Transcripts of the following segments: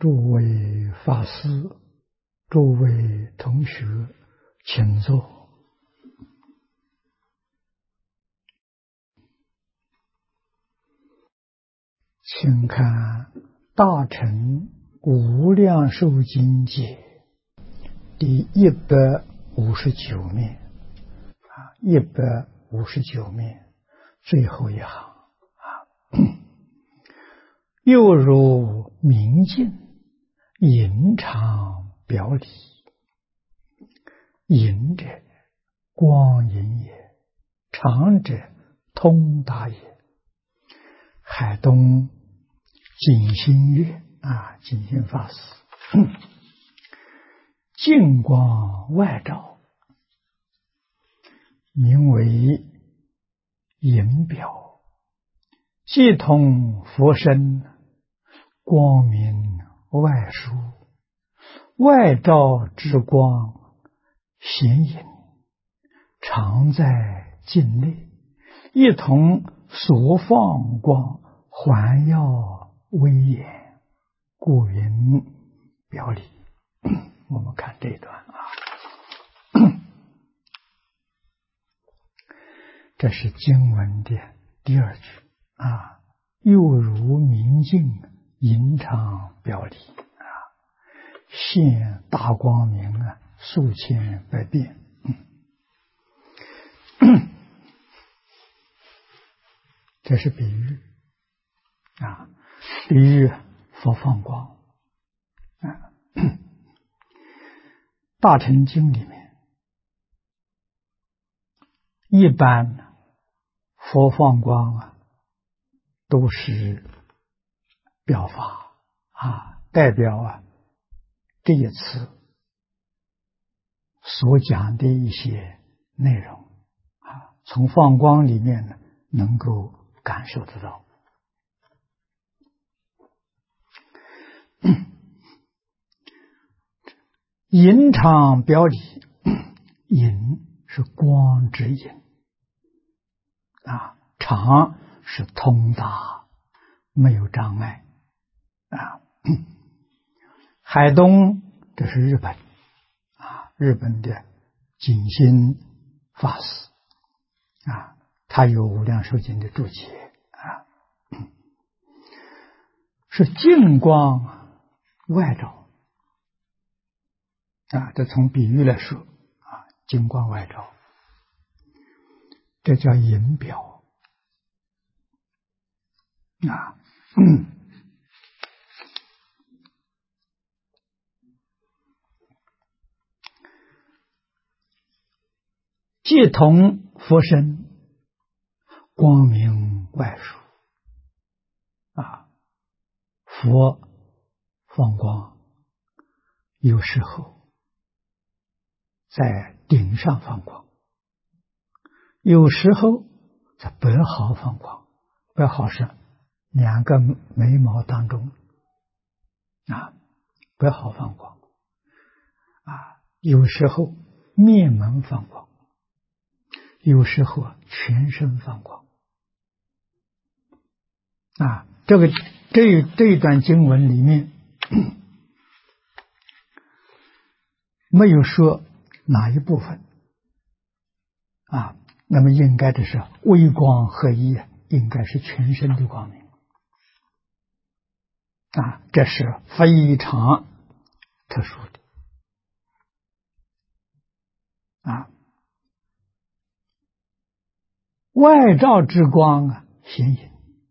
诸位法师、诸位同学，请坐。请看《大乘无量寿经解》第159面，159面最后一行又如明镜，隐常表里。隐者，光隐也；常者，通达也。海东景心月景心法师，净光外照，名为隐表，既通佛身，光明外殊，外照之光显隐，常在境内，一同所放光，环耀威严，故云表里。我们看这一段这是经文的第二句又如明镜，隐常表里现大光明数千百遍。这是比喻比喻佛放光大乘经里面，一般佛放光都是表法代表这一次所讲的一些内容从放光里面呢能够感受得到。隐常表里，隐是光之隐常是通达，没有障碍海东这是日本日本的景心法师他有《无量寿经》的注解是净光外照这从比喻来说净光外照，这叫隐表既同佛身，光明外殊佛放光有时候在顶上放光，有时候在白毫放光，白毫是两个眉毛当中白毫放光有时候面门放光，有时候全身放光这一段经文里面没有说哪一部分那么应该这是微光合一，应该是全身的光明这是非常特殊的外照之光显隐，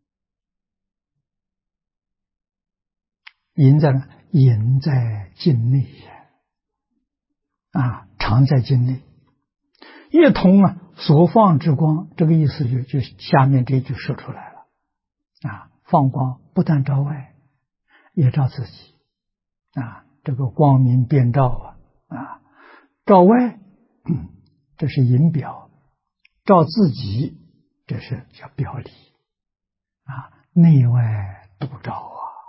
隐在哪？隐在境内常在境内，一同所放之光，这个意思就下面这句说出来了放光不但照外，也照自己这个光明遍照照外这是隐表，照自己这是叫表里内外都照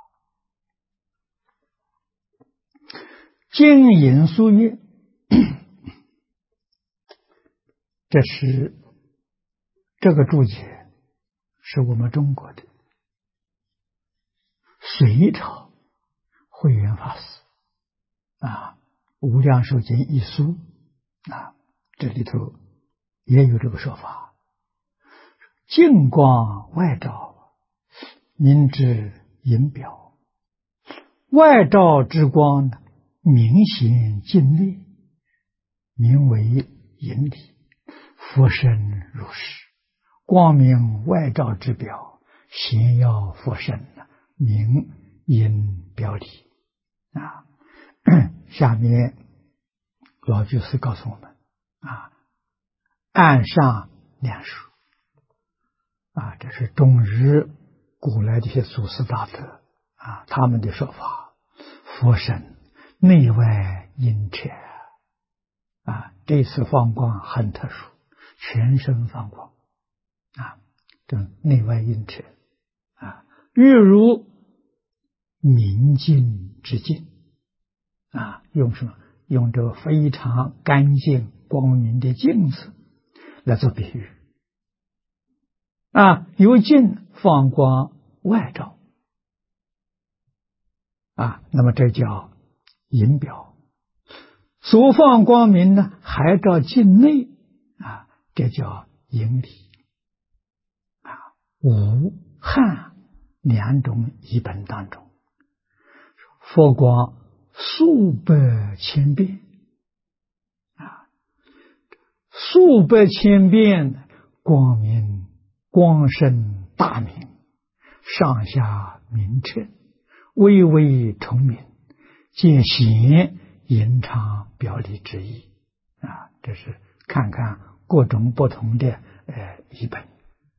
净隐疏约这是这个注解是我们中国的隋朝慧远法师无量寿经一书这里头也有这个说法，净光外照，明之隐表，外照之光明显净内，名为引理，佛身如是，光明外照之表，显耀佛身，名因表里下面老居士告诉我们岸上两书这是中日古来这些祖师大德他们的说法，佛身内外阴彻这次放光很特殊，全身放光这内外阴彻欲如明镜之镜用什么？用这个非常干净光明的镜子来做比喻由镜放光外照那么这叫引表。所放光明呢，还照镜内这叫引理武汉两种译本当中，佛光数百千变数百千变，光明光深大明，上下明彻，微微重明，皆显隐藏表里之意这是看看各种不同的译本。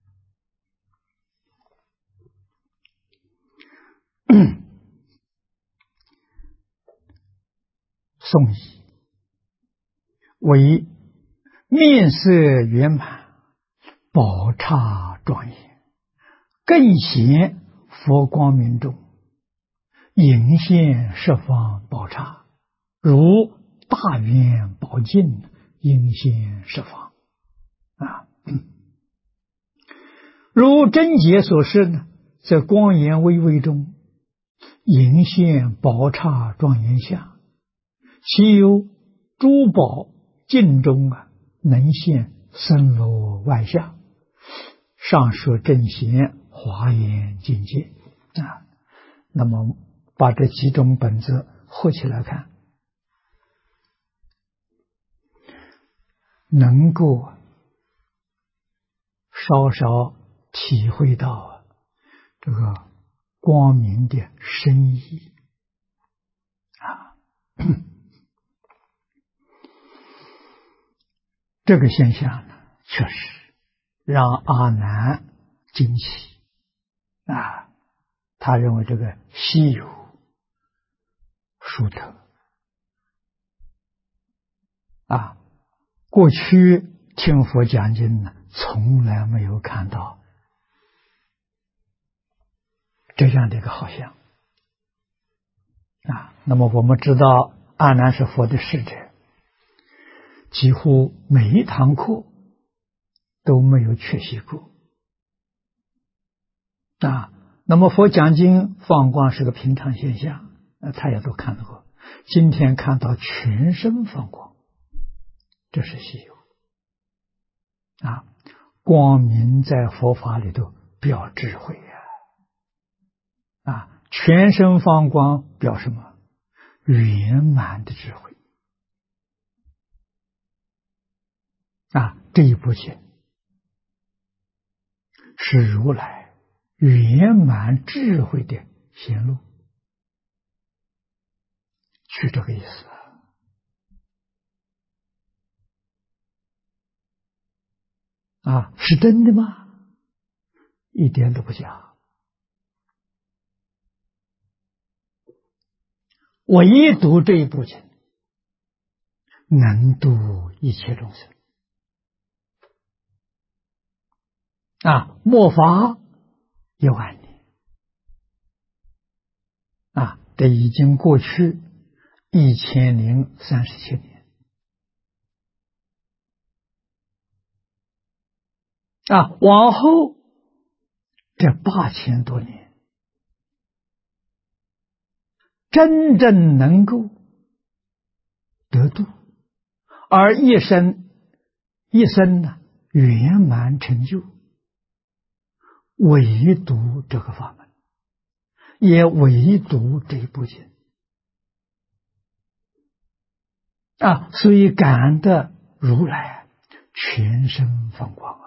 宋译为面色圆满，宝刹庄严，更显佛光明中，隐现十方宝刹，如大圆宝镜，隐现十方如真解所示呢，在光颜微微中隐现宝刹庄严相，其有珠宝镜中能现森罗万象，上说正贤华严境界那么把这几种本子合起来看，能够稍稍体会到这个光明的深意这个现象呢，确实让阿难惊奇他认为这个稀有殊特过去听佛讲经呢，从来没有看到这样的一个好像那么我们知道阿难是佛的使者，几乎每一堂课都没有缺席过那么佛讲经放光是个平常现象他也都看到过，今天看到全身放光，这是稀有光明在佛法里头表智慧全身放光表什么？圆满的智慧这一部经是如来圆满智慧的显露，是这个意思是真的吗？一点都不假，我一读这一部经，能度一切众生末法10000年这已经过去1037年往后这8000多年真正能够得度，而一生呢圆满成就，唯独这个法门，也唯独这一部经所以感得如来全身放光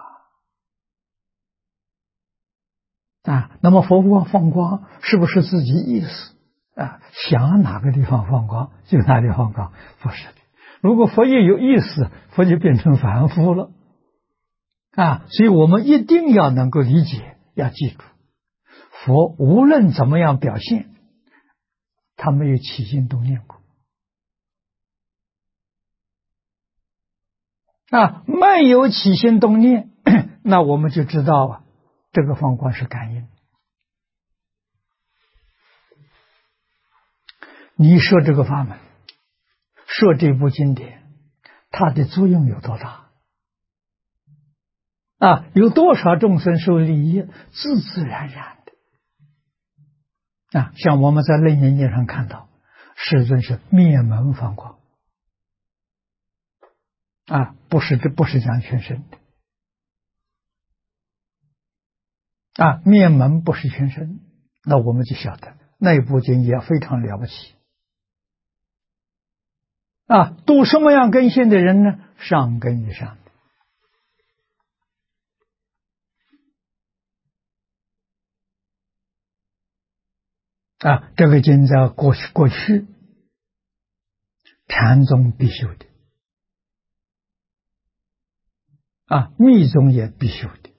那么佛光放光是不是自己意思想哪个地方放光就哪里放光？不是的。如果佛也有意思，佛就变成凡夫了所以我们一定要能够理解，要记住，佛无论怎么样表现，他没有起心动念过没有起心动念，那我们就知道这个放光是感应。你说这个法门，说这部经典，它的作用有多大有多少众生受利益，自自然然的像我们在楞严经上看到，世尊是灭门放光不是讲全身的灭门不是全身，那我们就晓得那部经也非常了不起度什么样根性的人呢？上根以上的这个经在过去禅宗必修的密宗也必修的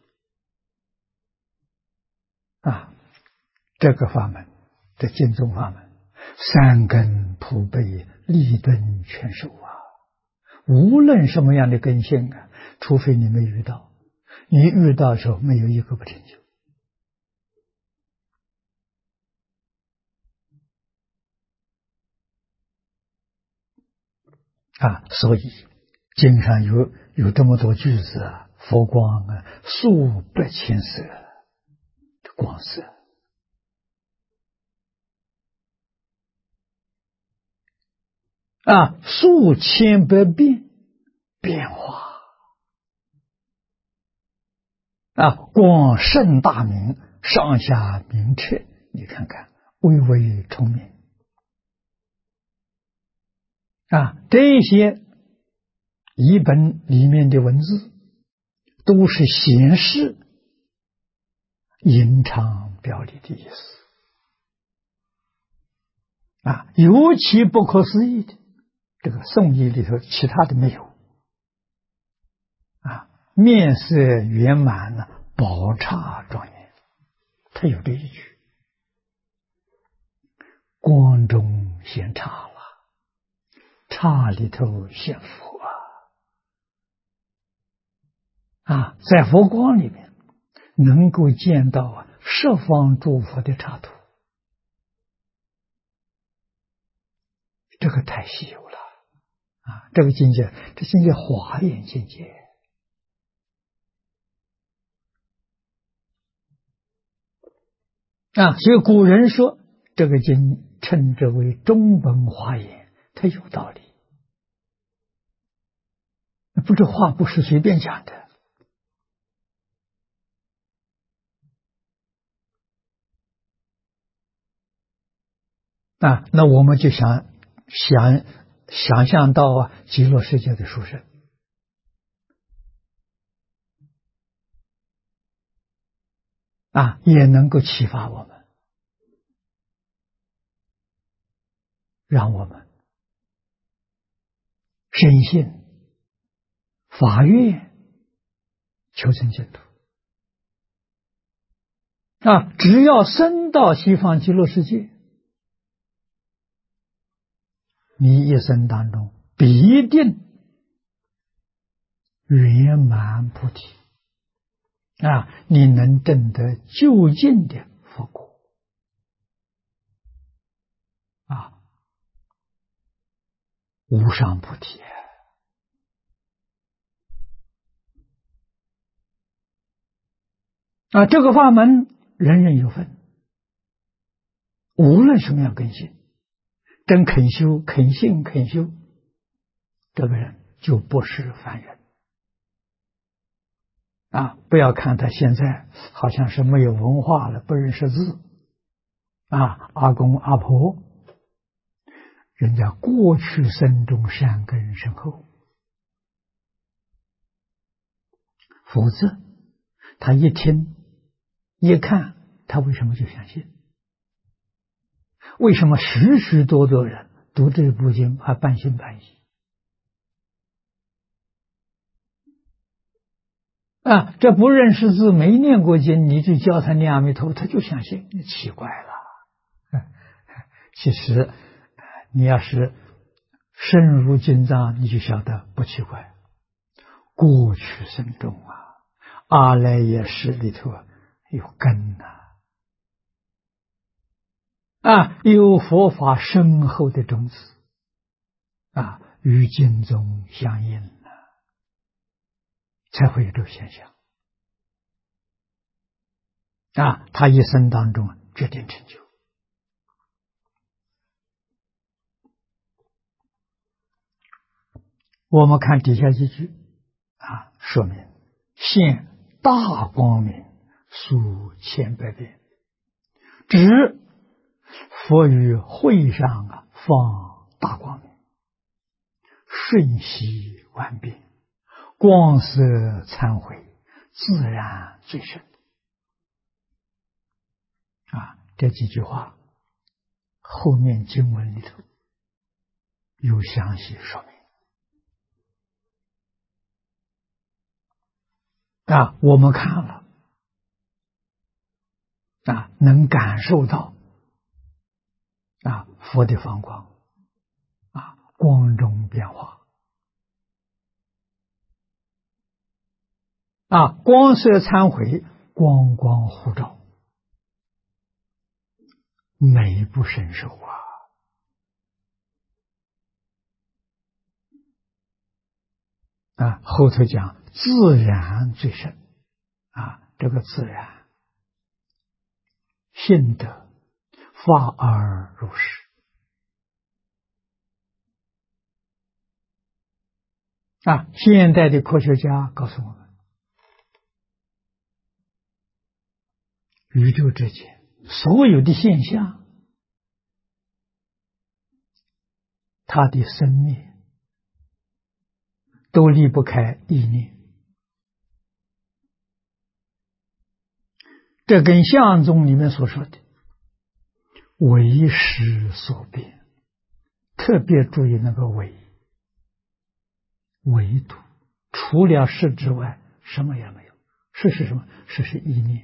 这个法门，这经宗法门，三根普被，利钝全收无论什么样的根性除非你没遇到，你遇到的时候没有一个不成就所以经上有这么多句子佛光数百千色的光色数千百变化光盛大明，上下明彻，你看看微微聪明这些译本里面的文字都是显示吟唱表里的意思尤其不可思议的，这个颂义里头其他的没有面色圆满宝刹庄严，他有这一句光中显刹了，刹里头显佛在佛光里面能够见到十方诸佛的刹土，这个太稀有了这个境界，这境界华严境界所以古人说这个经称之为中本华严，它有道理，这话不是随便讲的那我们就想象到极乐世界的殊胜也能够启发我们，让我们深信法愿求生净土只要生到西方极乐世界，你一生当中必定圆满菩提你能证得究竟的佛果无上菩提这个法门人人有份，无论什么样根性真肯修、肯信、肯修，这个人就不是凡人啊！不要看他现在好像是没有文化了，不认识字啊，阿公阿婆，人家过去生中善根深厚，否则他一听一看，他为什么就相信？为什么许许多多人读这部经还半信半疑？啊，这不认识字、没念过经，你就教他念阿弥陀佛，他就相信，奇怪了。其实，你要是深入经藏，你就晓得不奇怪。过去生中啊，阿赖耶识里头有根有佛法深厚的种子与经中相应才会有这个现象他一生当中决定成就。我们看底下一句说明现大光明数千百遍，指佛于会上放大光明，瞬息万变，光色参会，自然最深这几句话后面经文里头有详细说明我们看了能感受到佛的放光光中变化光色参会，光光互照，美不胜收后头讲自然最深这个自然性德发而如是现代的科学家告诉我们，宇宙之间所有的现象，它的生灭都离不开意念。这跟相宗里面所说的唯识所变，特别注意那个唯独，除了识之外什么也没有。识是什么？识是意念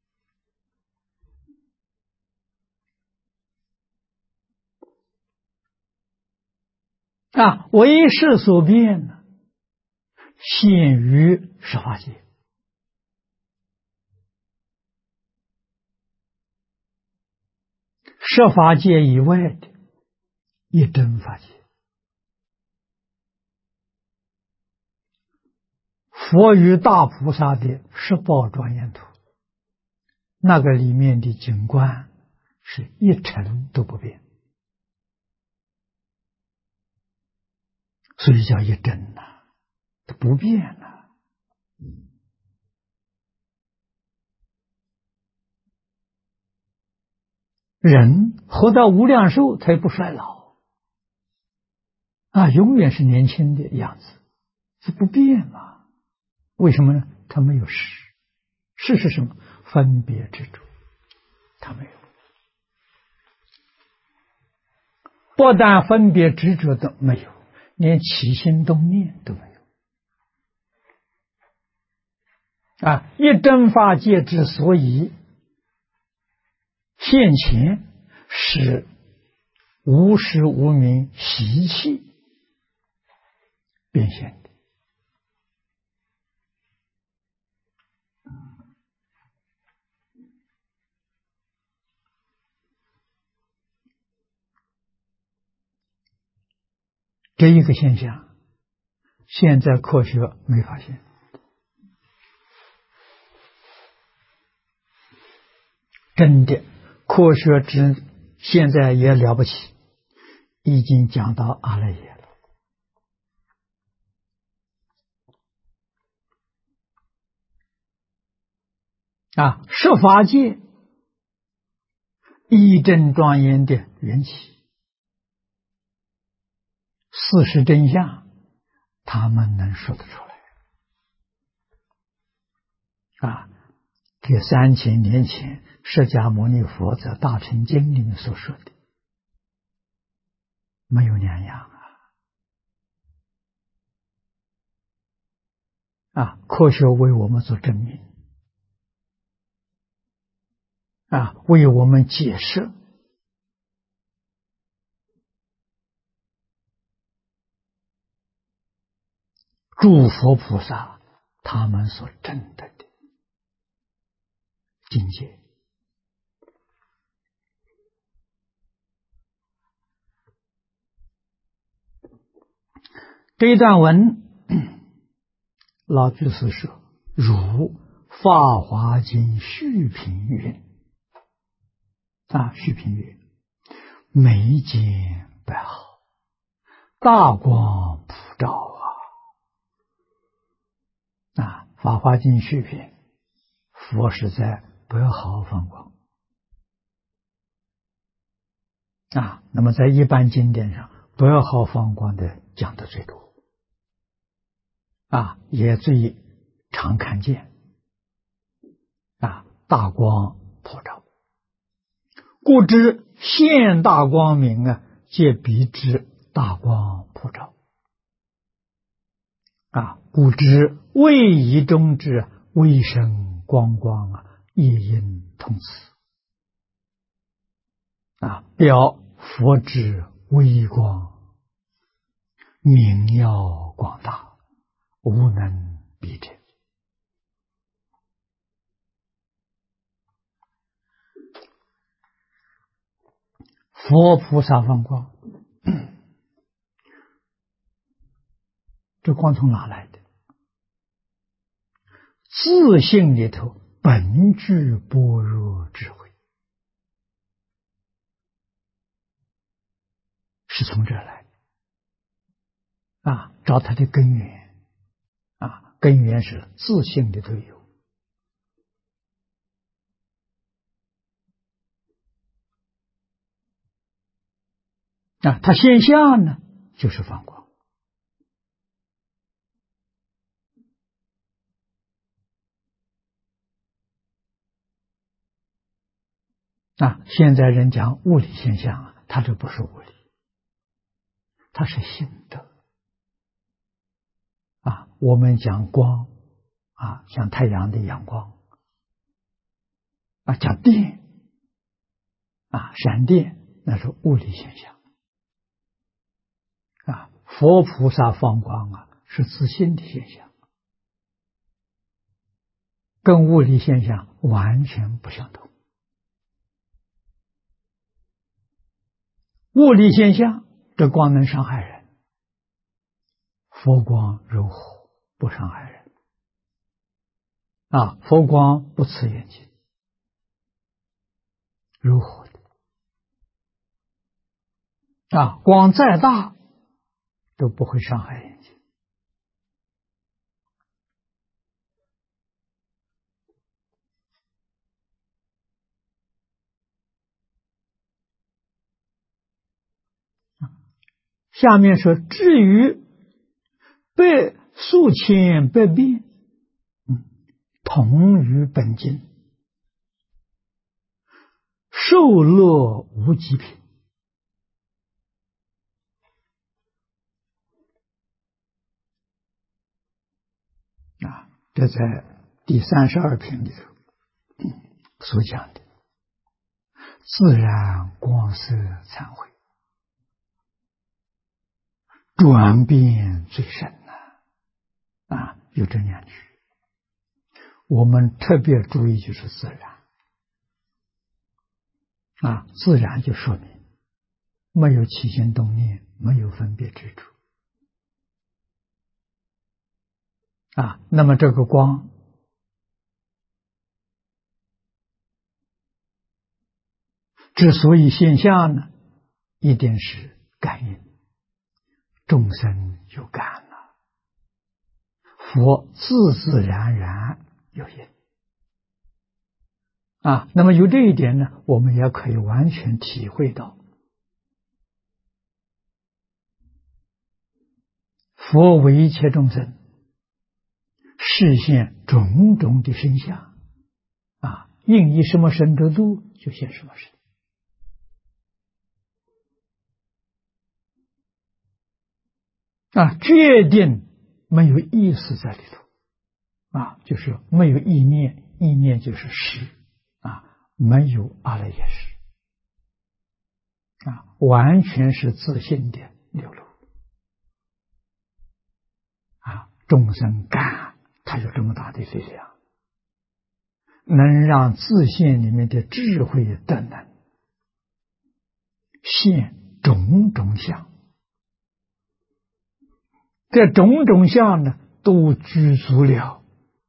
唯识所变呢，现于十法界。十法界以外的一真法界，佛与大菩萨的十宝庄严图，那个里面的景观是一尘都不变，所以叫一真它不变人活到无量寿，他也不衰老永远是年轻的样子，是不变嘛？为什么呢？他没有识，识是什么？分别执着，他没有。不但分别执着都没有，连起心动念都没有一真法界之所以现前，是无始无明习气变现的。这一个现象，现在科学没发现。真的，科学现在也了不起， 已经讲到阿赖耶了。十法界义正庄严的缘起，事实真相，他们能说得出来。跟3000年前释迦牟尼佛在《大乘经》里面所说的没有两样科学为我们做证明为我们解释诸佛菩萨他们所证得的境界。这一段文，老居士说：“如法华经续品云续品云，眉间白毫，大光普照法华经续品，佛是在白毫放光那么在一般经典上，白毫放光的讲的最多也最常看见大光普照，故知现大光明皆彼之大光普照故知位移中之微生光光夜因通此表佛之微光明耀广大，无能比者。佛菩萨放光，这光从哪来的？自性里头本具般若智慧，是从这来的找它的根源根源是自性里头有它现象呢就是放光现在人讲物理现象它这不是物理，它是心得我们讲光像太阳的阳光讲电闪电，那是物理现象佛菩萨放光是自性的现象，跟物理现象完全不相同。物理现象这光能伤害人，佛光柔和，不伤害人佛光不刺眼睛，柔和的光再大都不会伤害眼睛下面说，至于数千百变同于本经，受乐无极品这在第32品里头所讲的自然光色忏悔转变最深有这两句，我们特别注意就是自然自然就说明没有起心动念，没有分别之处那么这个光之所以现象呢，一定是感应，众生有感了，佛自自然然有因。那么有这一点呢，我们也可以完全体会到佛为一切众生示现种种的身相，应以什么身得度，就现什么身。决定没有意识在里头，就是没有意念，意念就是识，没有阿赖耶识，完全是自信的流露。众生感，它有这么大的力量，能让自信里面的智慧德能现种种相。这种种相呢，都具足了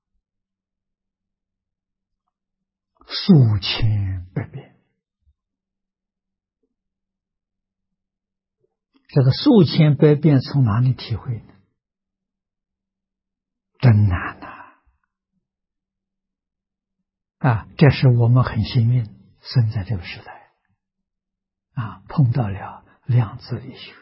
数千百变。这个数千百变从哪里体会呢？真难这是我们很幸运生在这个时代碰到了量子力学。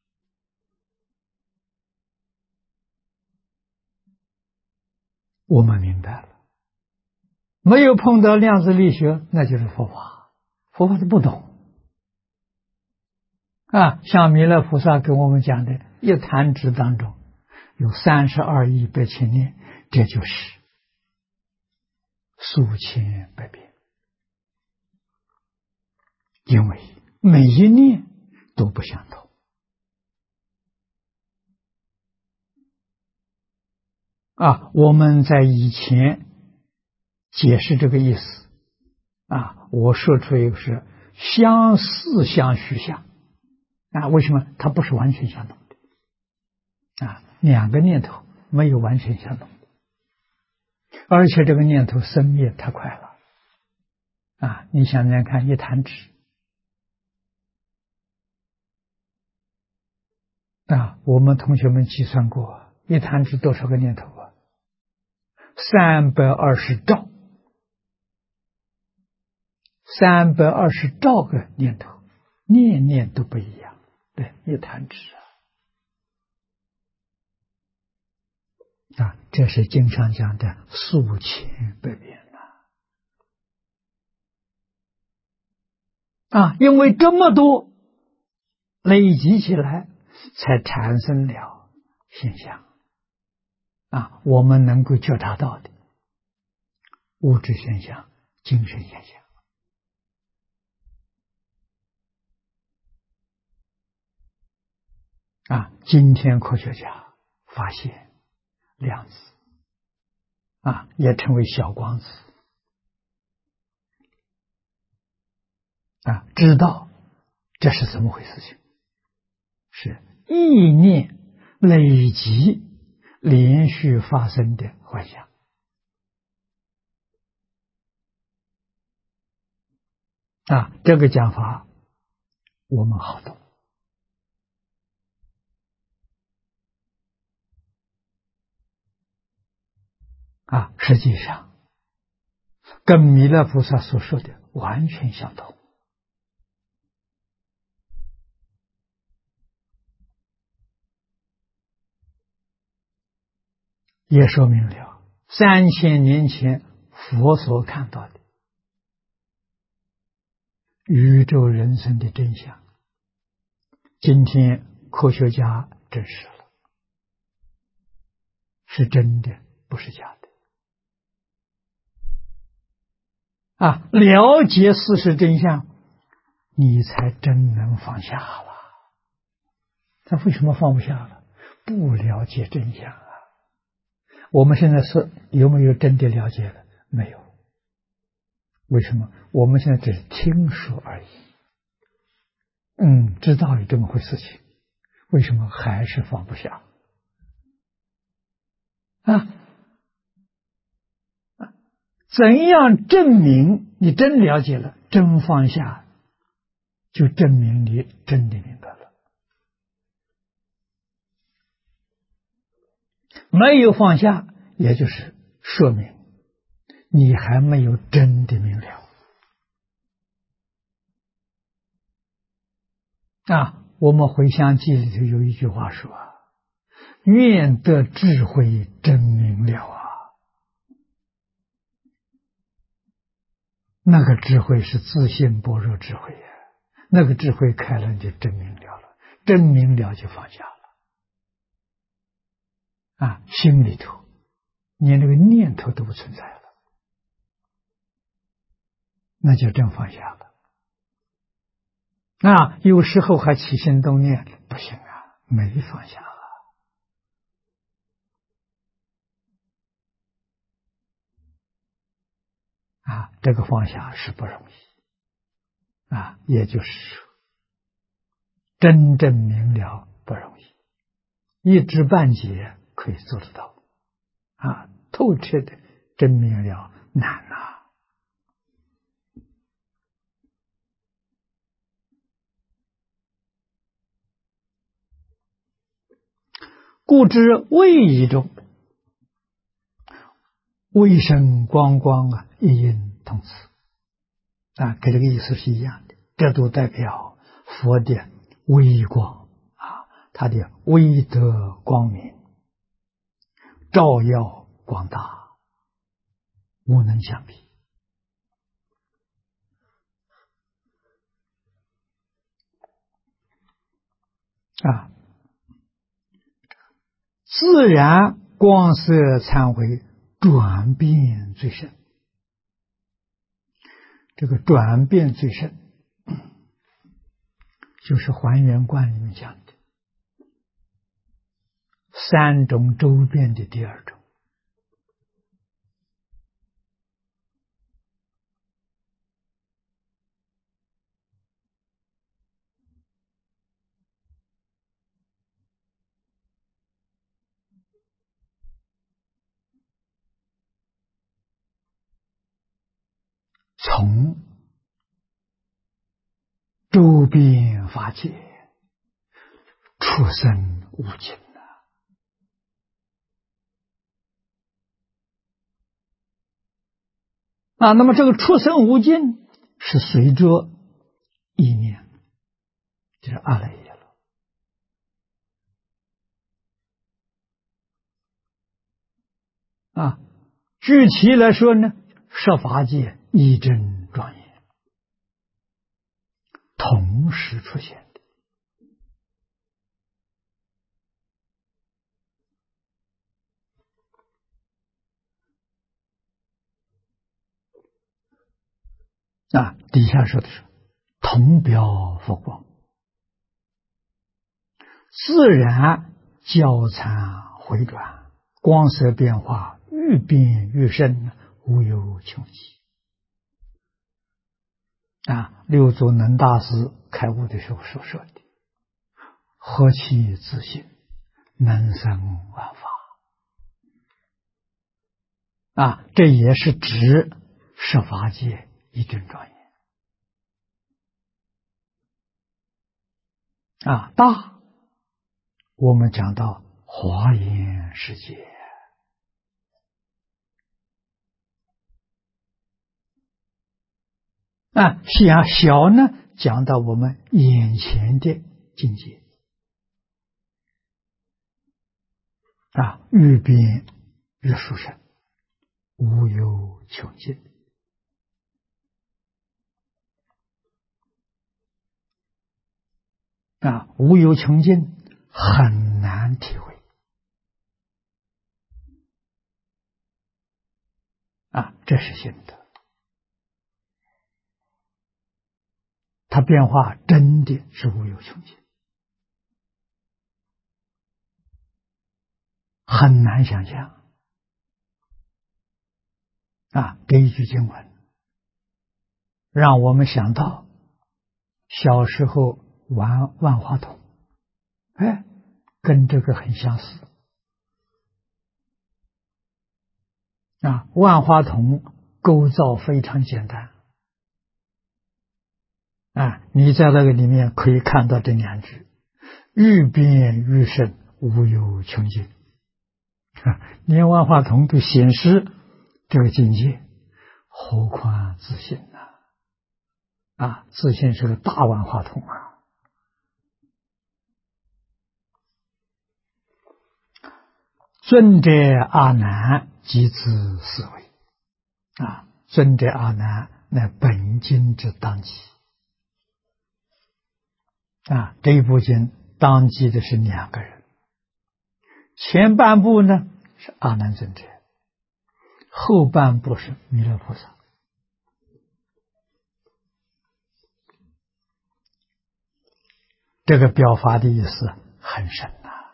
我们明白了，没有碰到量子力学，那就是佛法，佛法都不懂像弥勒菩萨跟我们讲的，一弹指当中有32亿百千念，这就是数千百变。因为每一念都不相同我们在以前解释这个意思我说出一个是相似相虚相为什么它不是完全相同的两个念头没有完全相同，而且这个念头生灭太快了你想想看，一弹指我们同学们计算过，一弹指多少个念头320兆，320兆个念头，念念都不一样。对，一弹指这是经常讲的数千百变因为这么多累积起来，才产生了现象我们能够觉察到的物质现象、精神现象今天科学家发现量子也称为小光子知道这是怎么回事情，是意念累积连续发生的幻象这个讲法我们好懂实际上跟弥勒菩萨所说的完全相同。也说明了3000年前佛所看到的宇宙人生的真相，今天科学家证实了，是真的，不是假的了解事实真相，你才真能放下了。他为什么放不下了？不了解真相我们现在是有没有真的了解了？没有。为什么？我们现在只是听说而已。知道有这么回事情，为什么还是放不下怎样证明你真了解了，真放下，就证明你真的明白了没有放下，也就是说明你还没有真的明了。我们回向记里头有一句话说：愿得智慧真明了啊。那个智慧是自信般若智慧呀，那个智慧开了你就真明了了，真明了就放下了。心里头连那个念头都不存在了，那就真放下了。有时候还起心动念，不行啊，没放下了。这个放下是不容易也就是说，真正明了不容易，一知半解可以做得到透彻的真明了难故知位仪中，微生光光一应同此跟这个意思是一样的。这都代表佛的微光它的威德光明，照耀广大，无能相比自然光色忏悔转变最深。这个转变最深就是还原观里面讲的三种周变的第二种。从周边法界出生无尽那么这个出生无尽是随着意念，就是阿赖耶了具体来说呢，十法界一真庄严同时出现的底下说的是同标佛光，自然交缠回转，光色变化愈变愈深，无有穷极六祖能大师开悟的时候所说的何其自信，能生万法这也是指十法界一真庄严大我们讲到华严世界小呢讲到我们眼前的境界愈变愈殊胜，无有穷尽无有穷尽很难体会这是心得，它变化真的是无有穷尽，很难想象这一句经文让我们想到小时候玩万花筒，跟这个很相似万花筒构造非常简单你在那个里面可以看到这两句愈变愈深，无有穷尽连万花筒都显示这个境界，何况自信呢？自信是个大万花筒啊！尊者阿难即自思维尊者阿难乃本经之当机这一部经当机的是2个人，前半部呢是阿难尊者，后半部是弥勒菩萨。这个表法的意思很深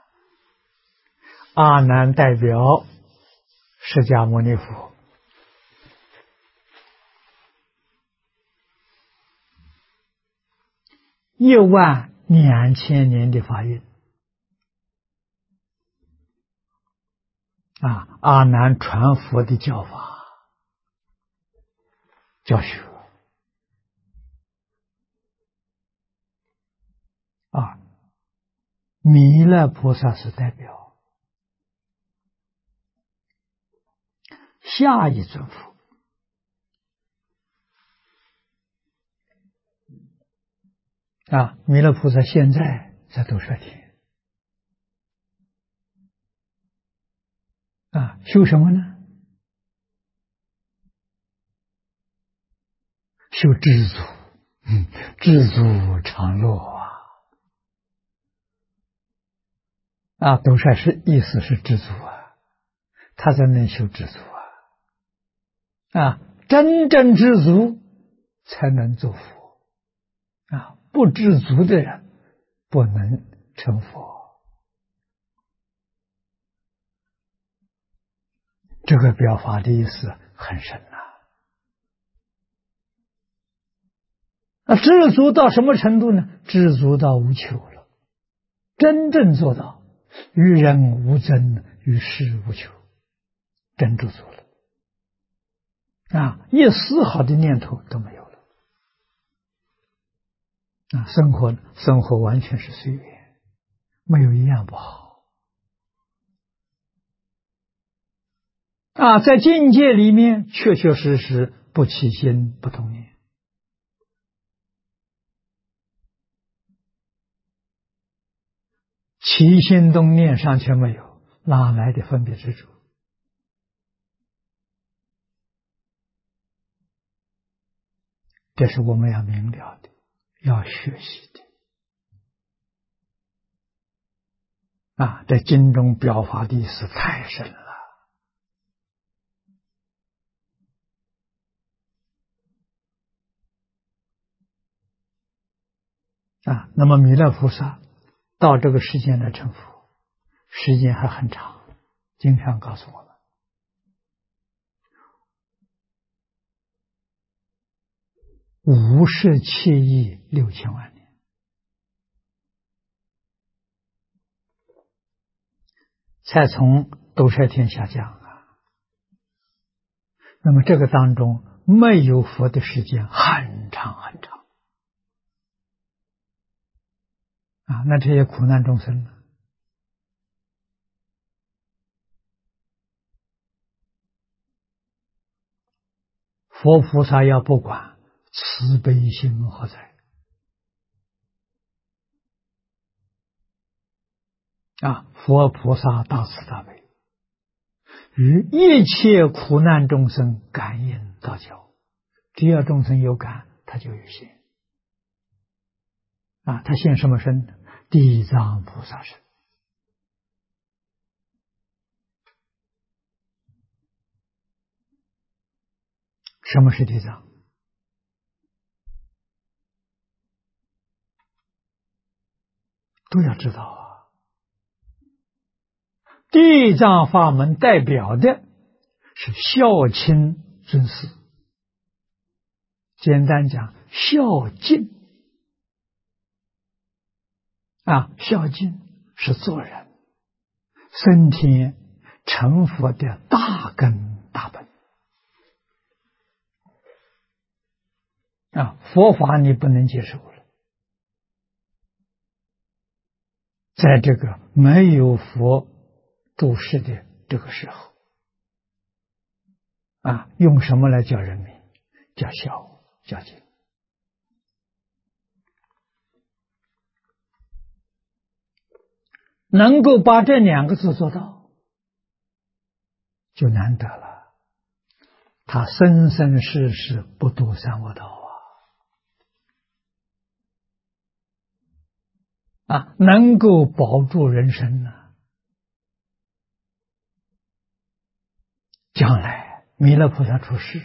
阿难代表释迦牟尼佛，12000年的法运阿难传佛的教法教学弥勒菩萨是代表，下一尊佛弥勒菩萨现在在兜率天修什么呢？修知足，知足常乐兜率是意思是知足他在那修知足真正知足才能做佛不知足的人不能成佛。这个表法的意思很深知足到什么程度呢？知足到无求了，真正做到于人无争，于事无求，真知足了一丝毫的念头都没有了生活完全是随缘，没有一样不好在境界里面确确实实不起心不动念，起心动念尚且没有，哪来的分别执着？这是我们要明了的，要学习的这经中表法的意思太深了那么弥勒菩萨到这个世间来成佛，时间还很长，经上告诉我们57亿6千万年，才从兜率天下降那么这个当中没有佛的时间很长很长那这些苦难众生呢？佛菩萨要不管，慈悲心何在佛菩萨大慈大悲，与一切苦难众生感应道交，只要众生有感，他就有现他现什么身？地藏菩萨身。什么是地藏？都要知道地藏法门代表的是孝亲尊师，简单讲孝敬孝敬是做人升天成佛的大根大本佛法你不能接受了，在这个没有佛住世的这个时候用什么来教人民？叫孝，叫敬。能够把这2个字做到，就难得了。他生生世世不堕三恶道能够保住人身将来弥勒菩萨出世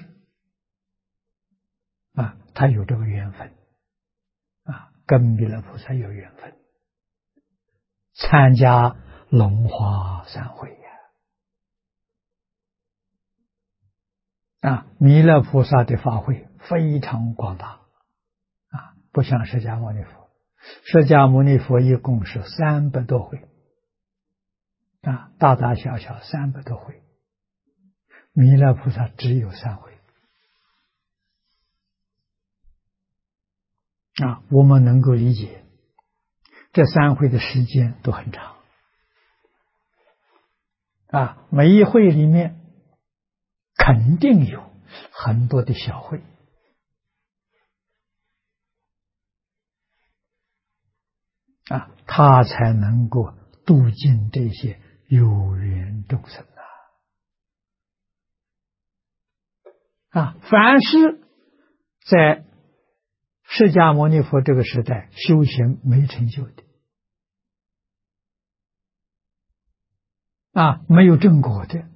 他有这个缘分跟弥勒菩萨有缘分，参加龙华三会弥勒菩萨的法会非常广大不像释迦牟尼佛。释迦牟尼佛一共是300多会大大小小300多会，弥勒菩萨只有3会我们能够理解，这3会的时间都很长每一会里面肯定有很多的小会他才能够度尽这些有缘众生凡是在释迦牟尼佛这个时代修行没成就的没有正果的，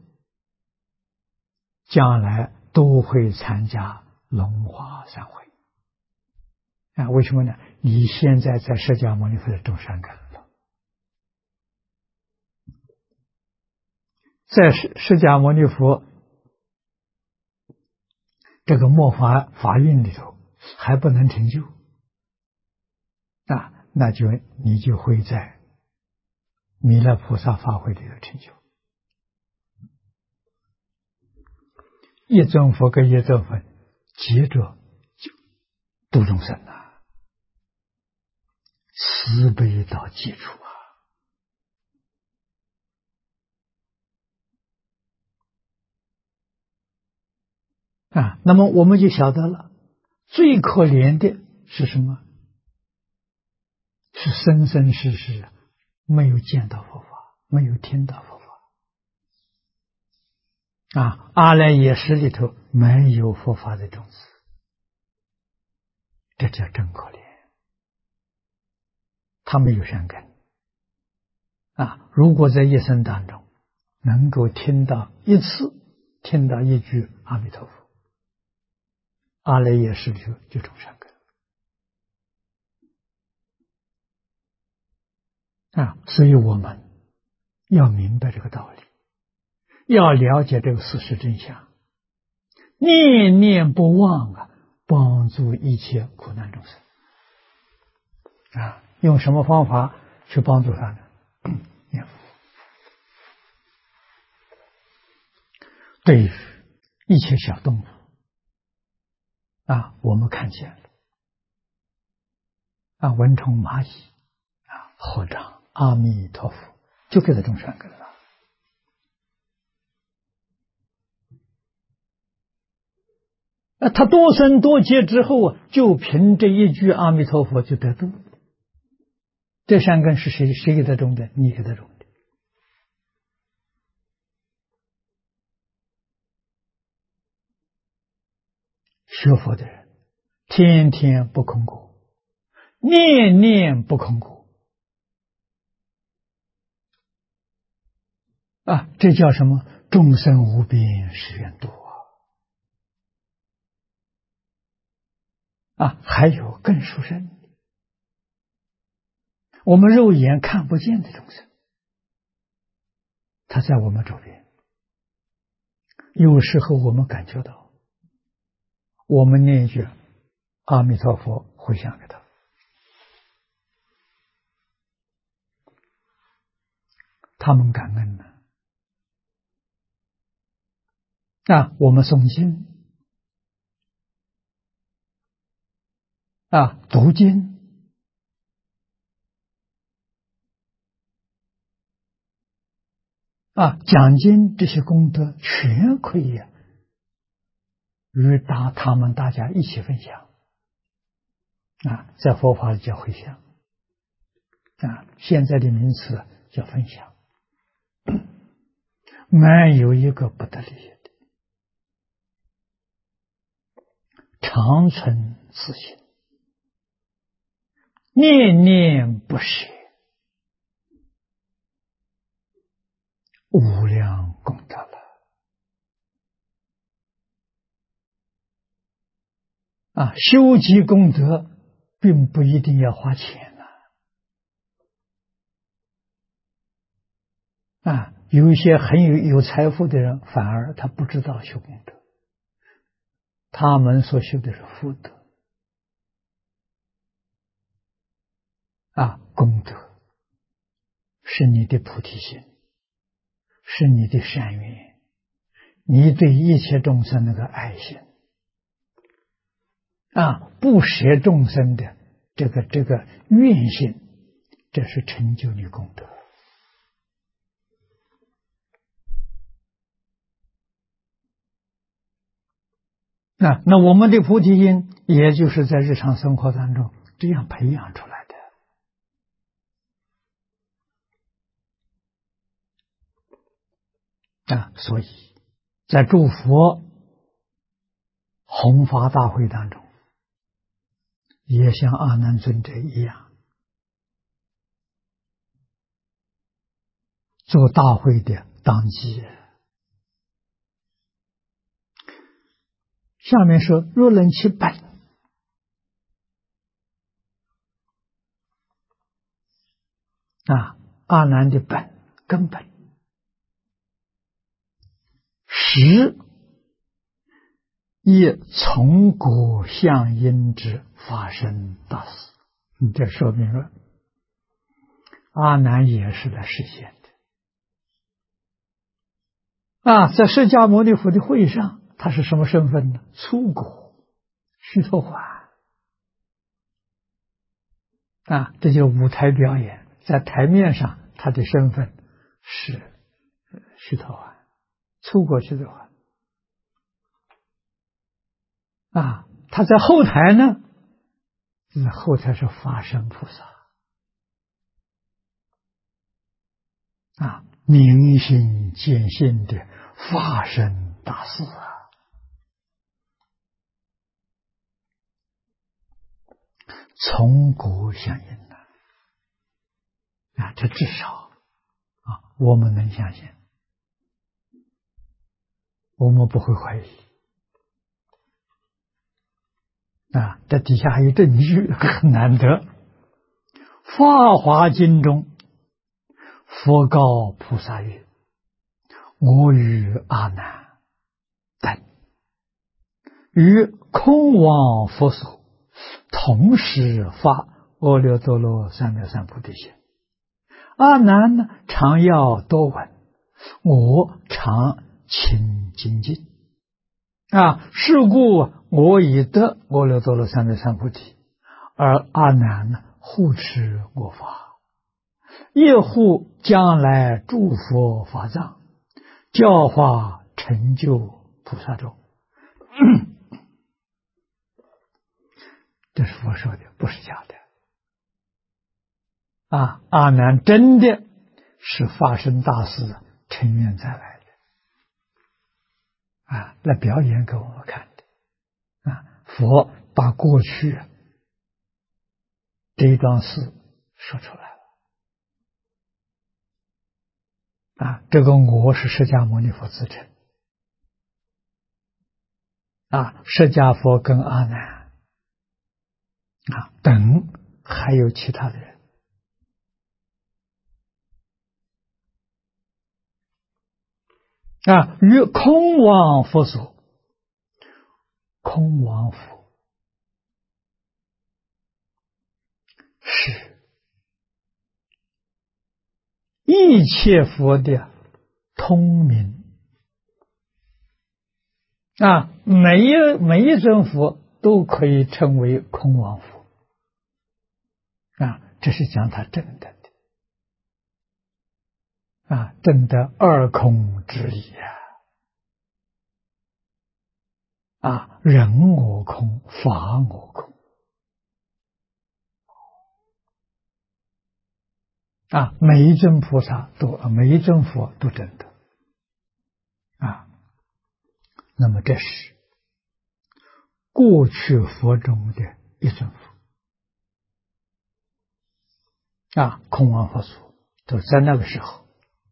将来都会参加龙华三会为什么呢？你现在在释迦牟尼佛的种善根了，在释迦牟尼佛这个末法运里头还不能成就那你就会在弥勒菩萨法会里头成就。一尊佛跟一尊佛接着就度众生慈悲到基础那么我们就晓得了，最可怜的是什么？是生生世世没有见到佛法，没有听到佛法阿赖耶识里头没有佛法的种子，这叫真可怜。他没有善根如果在一生当中能够听到一次，听到一句阿弥陀佛，阿赖耶识里头就种善根所以我们要明白这个道理，要了解这个事实真相，念念不忘帮助一切苦难众生用什么方法去帮助他呢？念佛。对于一切小动物我们看见了蚊虫蚂蚁合掌阿弥陀佛，就给他种善根了他多生多劫之后就凭这一句阿弥陀佛就得度。这善根是谁给他种的？你给他种的。学佛的人天天不空过，念念不空过这叫什么？众生无边誓愿度还有更殊胜，我们肉眼看不见的众生，他在我们周边，有时候我们感觉到，我们念一句阿弥陀佛回向给他，他们感恩呢我们诵经读经讲经这些功德全可以与他们大家一起分享在佛法里叫回向现在的名词叫分享，没有一个不得利益的，常存此心，念念不舍，无量功德了修集功德并不一定要花钱有一些很有财富的人，反而他不知道修功德，他们所修的是福德功德是你的菩提心，是你的善愿，你对一切众生那个爱心不舍众生的这个愿心，这是成就你功德那我们的菩提心也就是在日常生活当中这样培养出来的所以在诸佛弘法大会当中，也像阿难尊者一样，做大会的当机。下面说，若论其本阿难的本根本实亦从古相因之发生大事。这说明了阿难也是来实现的在释迦牟尼佛的会上，他是什么身份呢？粗果须陀洹这就舞台表演，在台面上他的身份是须陀洹，粗果须陀洹他在后台呢，后台是法身菩萨明心见性的法身大士从古相应这至少我们能相信，我们不会怀疑这底下还有证据，很难得。法华经中佛告菩萨曰：我与阿难等于空王佛所同时发阿耨多罗三藐三菩提心。阿难呢，常要多闻，我常亲精进是故我已得阿耨多罗三藐三菩提，而阿难呢，护持我法，亦护将来诸佛法藏，教化成就菩萨众。这是佛说的，不是假的阿难真的是法身大士成愿再来的来表演给我们看的佛把过去这一段事说出来了这个我是释迦牟尼佛自称释迦佛跟阿难等还有其他的人于空王佛所，空王佛是一切佛的通名每一尊佛都可以称为空王佛这是讲他真的证得二空之意人我空，法我空每一尊菩萨每一尊佛都证得那么这是过去佛中的一尊佛空王佛祖都在那个时候，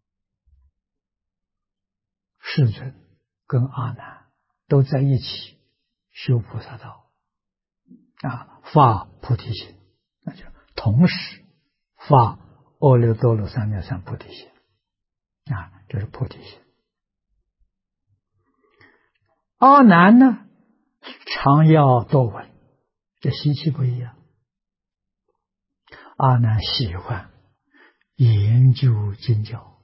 世尊跟阿难都在一起修菩萨道发菩提心，那就同时发阿耨多罗三藐三菩提心这是菩提心。阿难呢，常要多闻，这习气不一样。阿难喜欢研究经教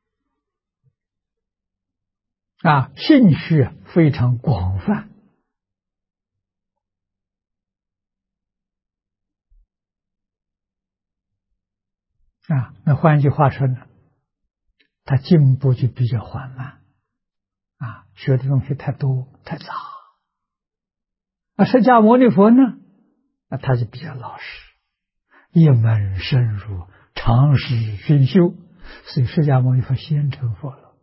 兴趣非常广泛那换句话说呢，他进步就比较缓慢学的东西太多太杂释迦牟尼佛呢，他就比较老实，一门深入，长时熏修，所以释迦牟尼佛先成佛了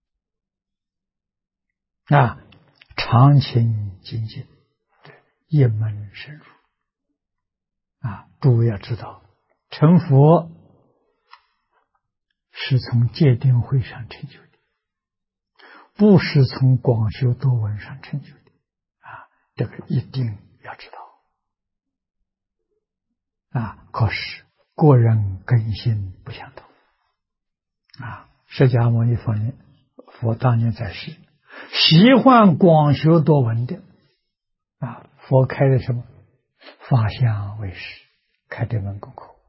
常清精进，一门深入诸位要知道，成佛是从戒定慧上成就的，不是从广修多闻上成就的这个一定要知道可是个人根性不相同释迦牟尼佛当年在世，喜欢广修多闻的佛开的什么法相为师，开这门功课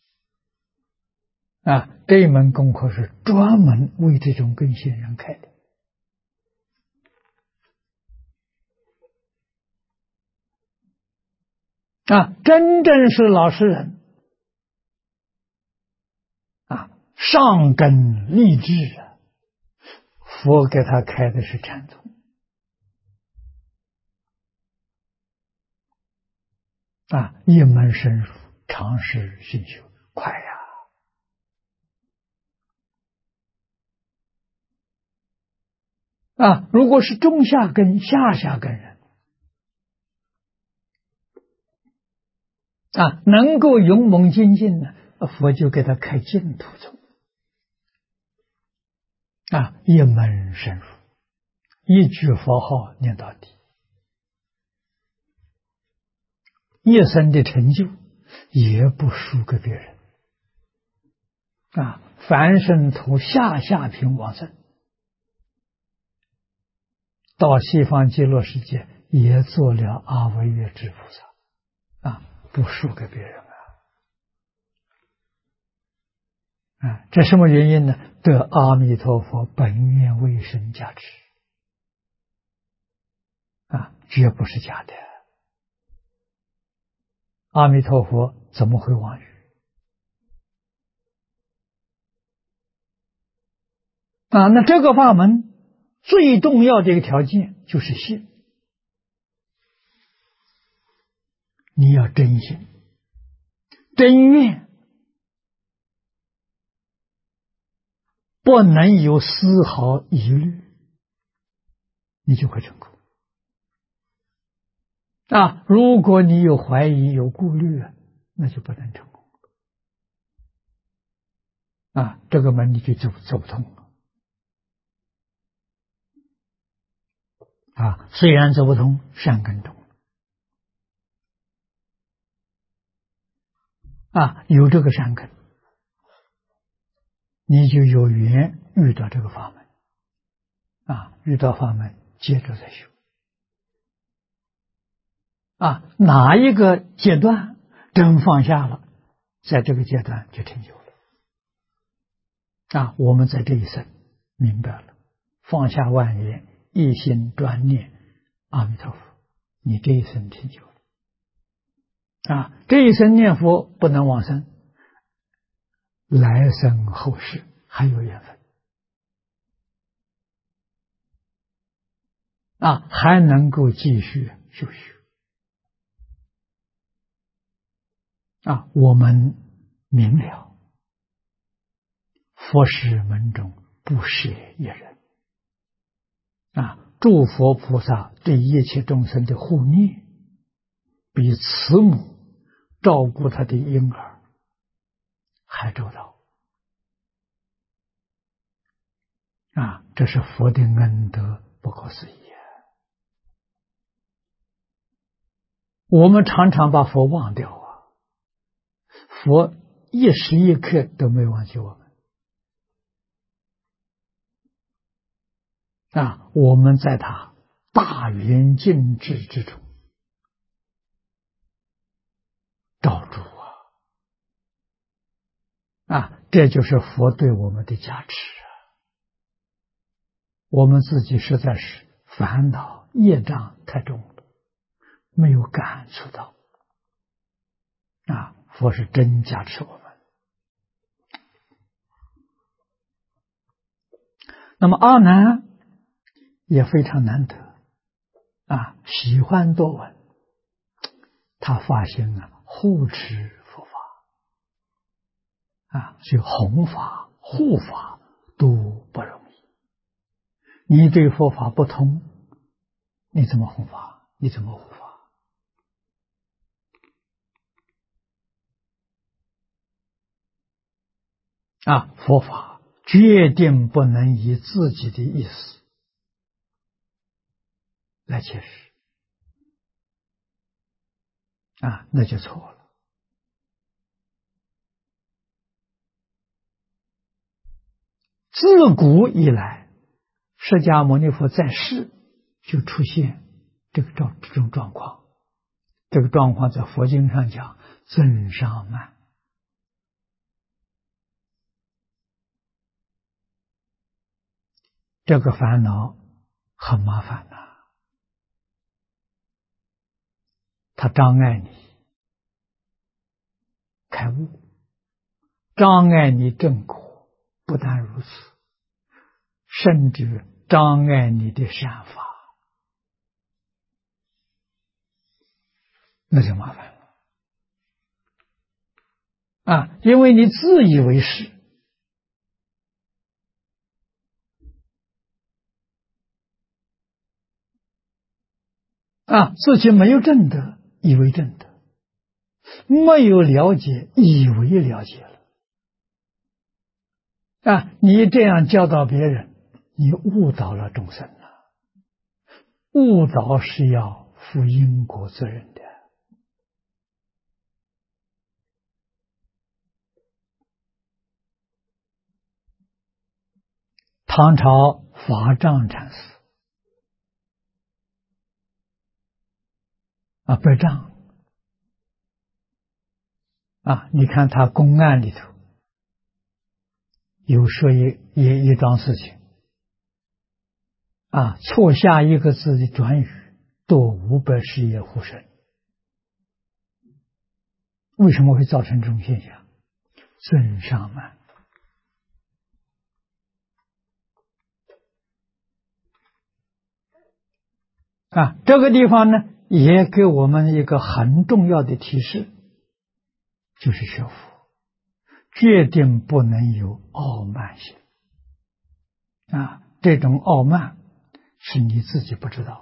这一门功课是专门为这种根性人开的真正是老实人上根立志佛给他开的是禅宗一门深入，长时熏修，快如果是中下根下根人能够勇猛精进呢，佛就给他开净土宗一门深入，一句佛号念到底，一生的成就也不输给别人凡圣图下品往生，到西方极乐世界也做了阿惟越致菩萨不输给别人这什么原因呢？得阿弥陀佛本愿威神加持绝不是假的。阿弥陀佛怎么会妄语那这个法门最重要的一个条件就是信，你要真心真愿，不能有丝毫疑虑，你就会成功如果你有怀疑有顾虑那就不能成功这个门你就走不通虽然走不通，善根中有这个善根，你就有缘遇到这个法门遇到法门接着再修哪一个阶段真放下了，在这个阶段就成就了我们在这一生明白了，放下万缘，一心专念阿弥陀佛，你这一生成就了这一生念佛不能往生，来生后世还有缘分还能够继续修学我们明了，佛事门中不舍一人诸佛菩萨对一切众生的护念，比慈母照顾他的婴儿还周到这是佛的恩德不可思议我们常常把佛忘掉佛一时一刻都没忘记我们我们在他大圆净智之中照住这就是佛对我们的加持我们自己实在是烦恼业障太重了，没有感触到佛是真加持我们。那么阿难也非常难得喜欢多闻，他发现护持佛法所以弘法护法都不容易。你对佛法不通，你怎么弘法？你怎么护法佛法决定不能以自己的意思来解释那就错了。自古以来，释迦牟尼佛在世就出现这种状况。这个状况在佛经上讲增上慢，这个烦恼很麻烦它障碍你开悟，障碍你正果。不但如此，甚至障碍你的善法，那就麻烦了因为你自以为是自己没有证得，以为证得，没有了解，以为了解了你这样教导别人，你误导了众生了。误导是要负因果责任的唐朝法藏禅师白丈你看他公案里头有说一桩事情错下一个字的转语多500世业护身。为什么会造成这种现象？增上慢这个地方呢也给我们一个很重要的提示，就是学佛决定不能有傲慢心这种傲慢是你自己不知道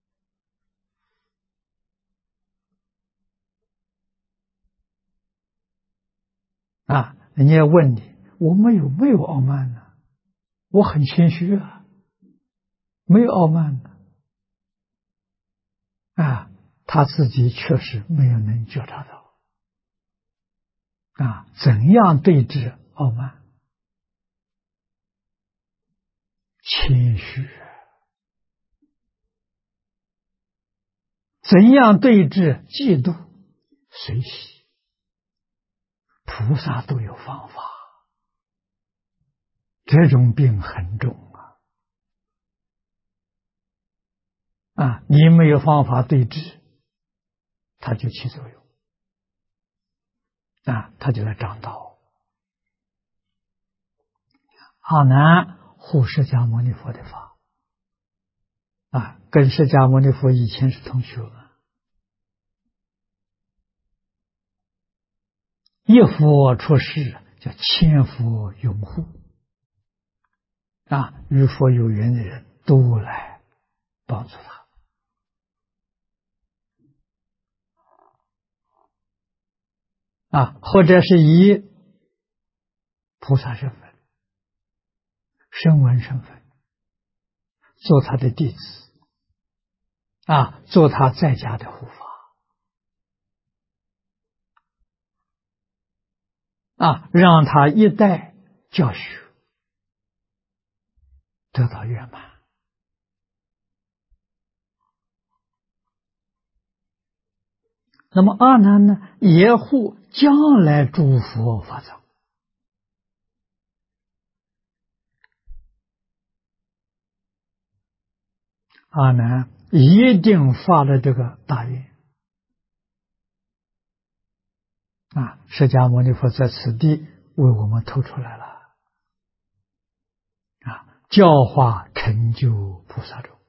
人家问你，我没有傲慢呢？我很谦虚没有傲慢呢他自己确实没有能觉察到怎样对治傲慢？谦虚。怎样对治嫉妒？随喜。菩萨都有方法，这种病很重你没有方法对治，它就起作用它就来长道阿难护释迦牟尼佛的法，跟释迦牟尼佛以前是同学，一佛出世叫千佛拥护，与佛有缘的人都来帮助他，或者是以菩萨身份、声闻身份做他的弟子，做他在家的护法，让他一代教学得到圆满。那么阿难呢，也护将来诸佛法藏。阿难一定发了这个大愿，释迦牟尼佛在此地为我们透出来了，教化成就菩萨众，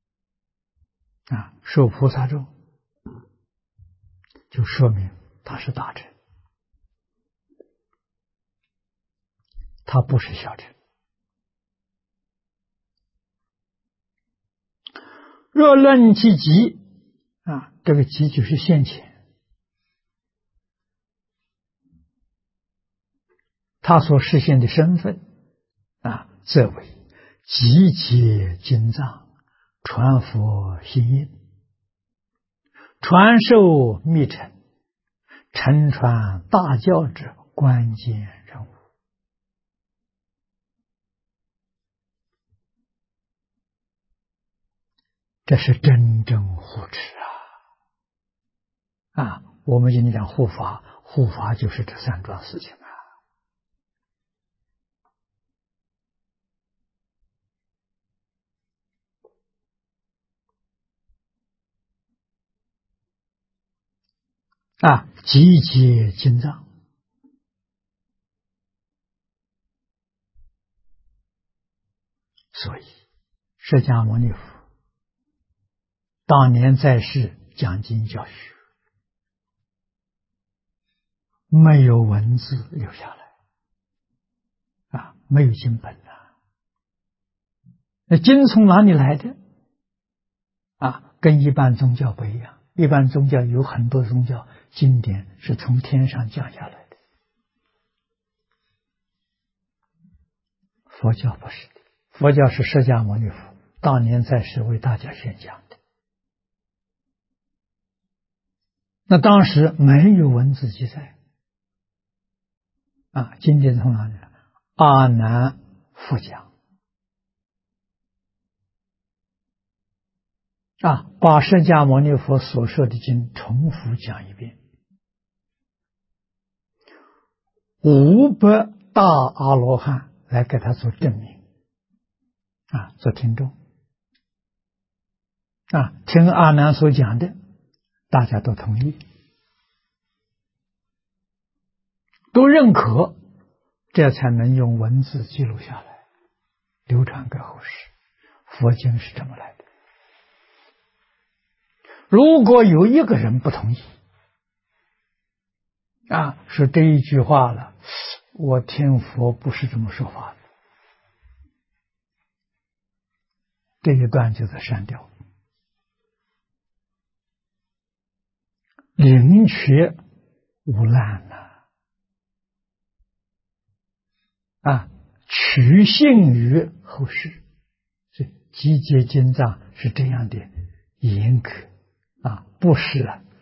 受菩萨众，就说明他是大乘，他不是小乘。若论其极，这个极就是现前，他所实现的身份，则为集结经藏，传佛心印，传授密乘，承传大教者关键人物。这是真正护持我们今天讲护法，护法就是这三桩事情集结经藏。所以释迦牟尼佛当年在世讲经教学，没有文字留下来，没有经本那经从哪里来的？跟一般宗教不一样，一般宗教有很多宗教经典是从天上降下来的，佛教不是的，佛教是释迦牟尼佛当年在世为大家宣讲的。那当时没有文字记载，经典从哪里来？阿难复讲，把释迦牟尼佛所说的经重复讲一遍，500大阿罗汉来给他做证明，做听众，听阿难所讲的，大家都同意，都认可，这才能用文字记录下来，流传给后世。佛经是这么来的。如果有一个人不同意，说这一句话了，我听佛不是这么说法的，这一段就得删掉，宁缺毋滥取信于后世。所以集结经藏是这样的严格不是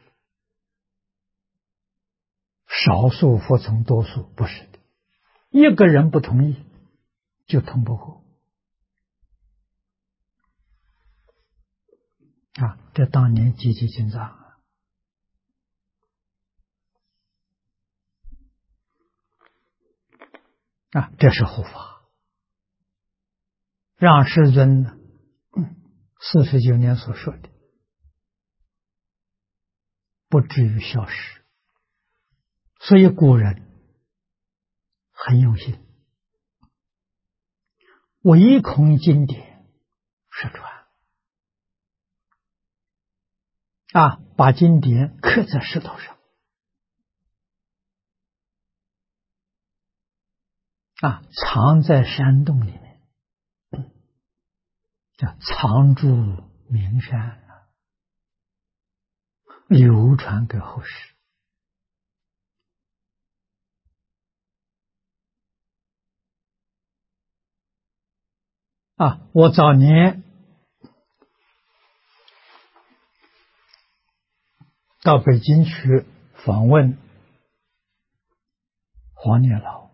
少数服从多数，不是的，一个人不同意就通不过这当年集结经藏这是护法，让世尊49年所说的不至于消失。所以古人很用心唯恐经典失传把经典刻在石头上藏在山洞里面，叫藏住名山，流传给后世。我早年到北京去访问黄念老，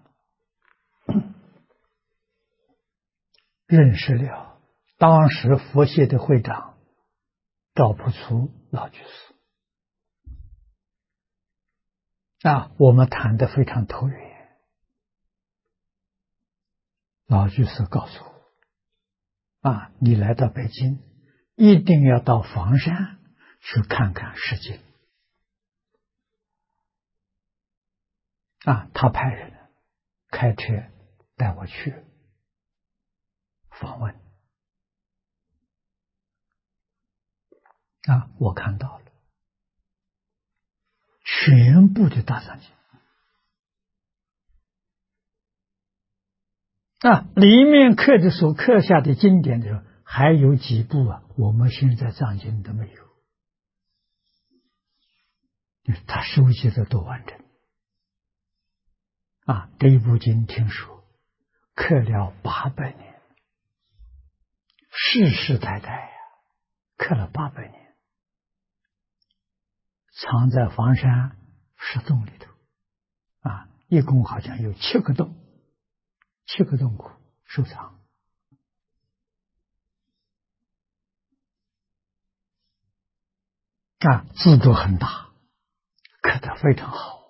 认识了当时佛协的会长赵朴初老居士我们谈得非常投缘。老居士告诉我你来到北京一定要到房山去看看世界他派人开车带我去访问我看到了全部的大藏经里面所刻下的经典的时候，还有几部我们现在藏经都没有，他收集的多完整这一部经听说刻了800年，世世代代刻了800年，藏在房山石洞里头一共好像有7个洞，7个洞窟收藏字都很大，刻得非常好，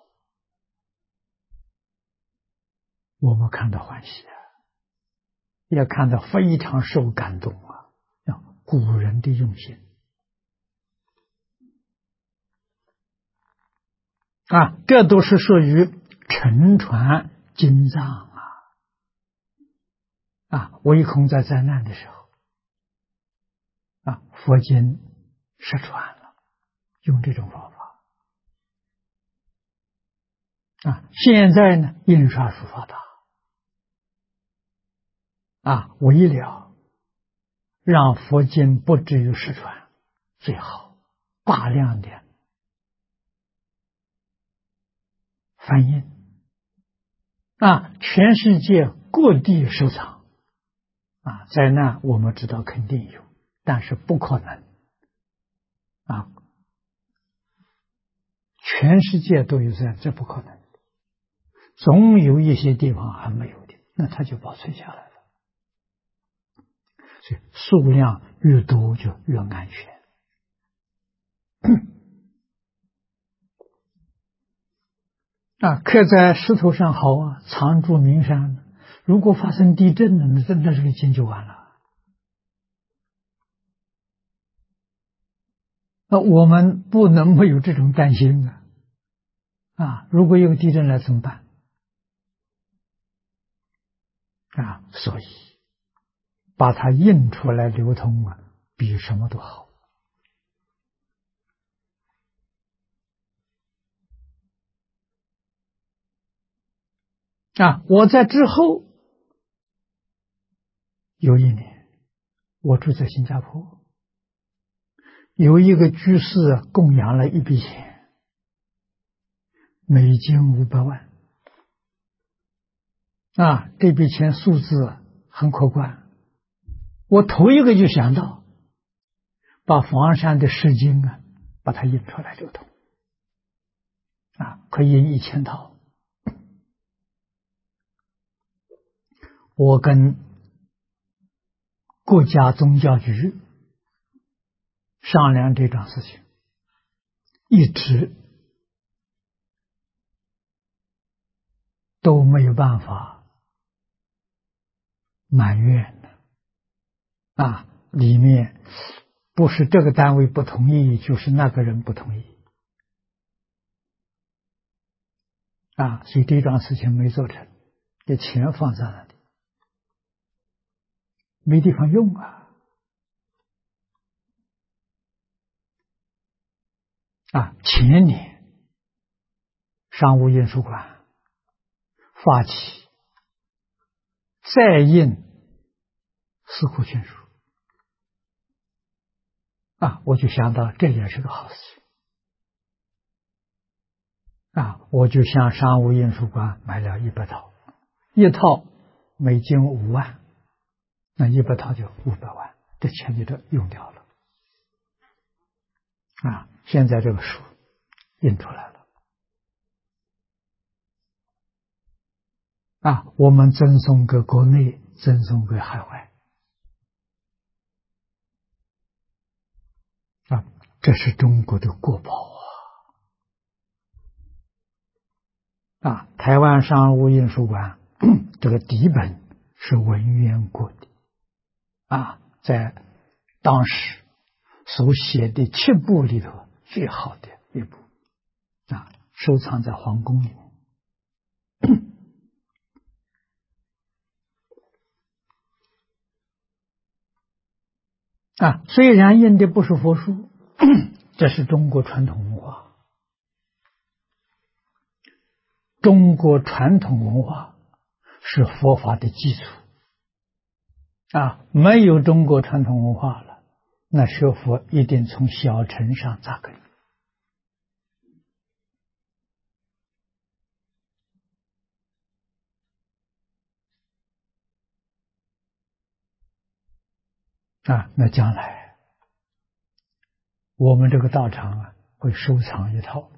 我们看到欢喜也看到非常受感动古人的用心这都是属于沉传经藏唯恐在灾难的时候佛经失传了，用这种方法现在呢印刷术发达为了让佛经不至于失传，最好大量的翻印全世界各地收藏灾难我们知道肯定有，但是不可能全世界都有这不可能，总有一些地方还没有的，那它就保存下来了。所以数量越多就越安全刻在石头上好藏住名山，如果发生地震了，那这个经就完了我们不能没有这种担心如果有地震来怎么办所以把它印出来流通比什么都好我在之后有一年我住在新加坡，有一个居士供养了一笔钱，美金500万这笔钱数字很可观，我头一个就想到把房山的诗经把它印出来流通可以印1000套。我跟国家宗教局商量这桩事情，一直都没有办法满愿里面不是这个单位不同意，就是那个人不同意所以这桩事情没做成，这钱放在那里没地方用啊！前年商务印书馆发起再印四库全书我就想到这也是个好事情我就向商务印书馆买了100套，一套美金5万，那100套就500万，这钱就都用掉了现在这个书印出来了我们赠送给国内，赠送给海外这是中国的国宝台湾商务印书馆这个底本是文渊国的在当时所写的7部里头最好的一部收藏在皇宫里面虽然印的不是佛书，这是中国传统文化。中国传统文化是佛法的基础没有中国传统文化了，那学佛一定从小乘上扎根那将来我们这个道场会收藏一套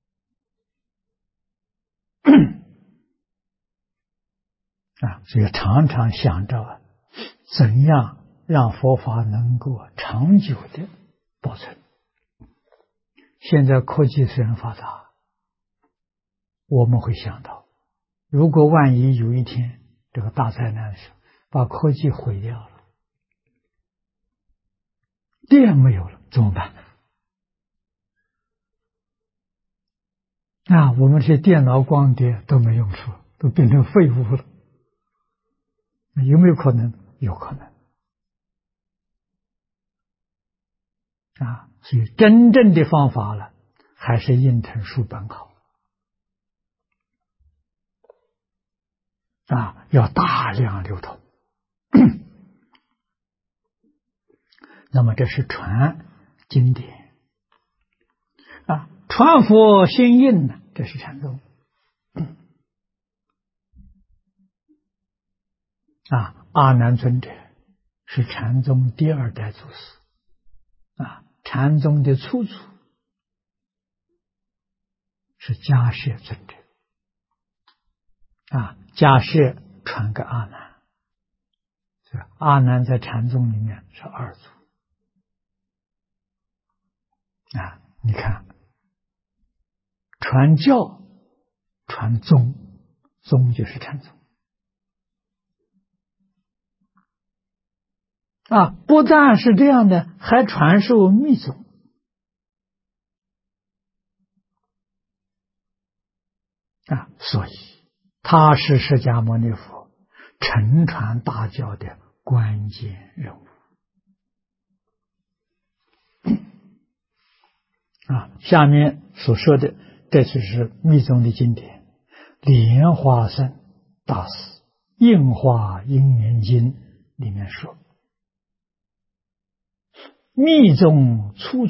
所以常常想着怎样让佛法能够长久的保存。现在科技虽然发达，我们会想到，如果万一有一天这个大灾难的时候，把科技毁掉了，电没有了怎么办？我们这些电脑光碟都没用处，都变成废物了。有没有可能？有可能所以真正的方法了，还是印成书本好要大量流通那么这是传经典传佛心印呢，这是禅宗阿难尊者是禅宗第2代祖师禅宗的初祖是迦叶尊者迦叶传给阿难，阿难在禅宗里面是2祖你看传教传宗，宗就是禅宗不但是这样的，还传授密宗所以他是释迦牟尼佛承传大教的关键人物下面所说的这就是密宗的经典，莲花生大师应化因缘经里面说，密宗初祖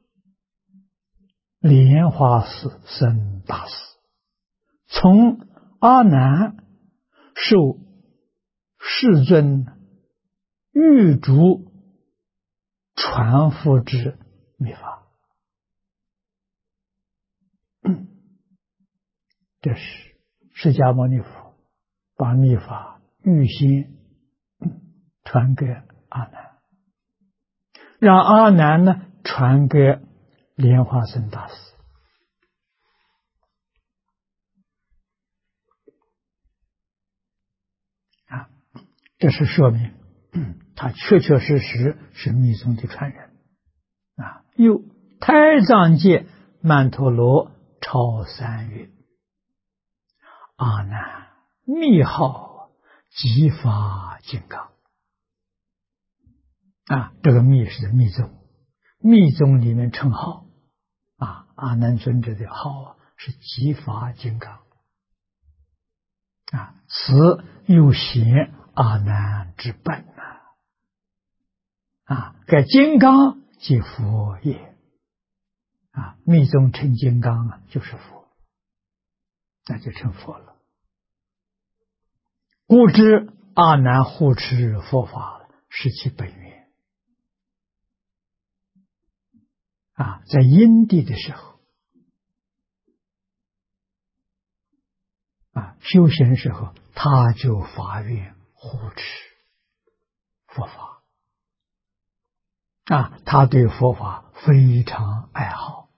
莲花生大师从阿难受世尊预嘱传佛之密法，这是释迦牟尼佛把密法预先传给阿难，让阿难呢传给莲花生大师这是说明他确确实实是密宗的传人又胎藏界曼陀罗超三月阿难密号即发金刚这个密是密宗，密宗里面称号阿难尊者的号是极法金刚此又显阿难之本该金刚即佛也密宗称金刚就是佛，那就成佛了。故知阿难护持佛法是其本源在因地的时候修行时候，他就发愿护持佛法他对佛法非常爱好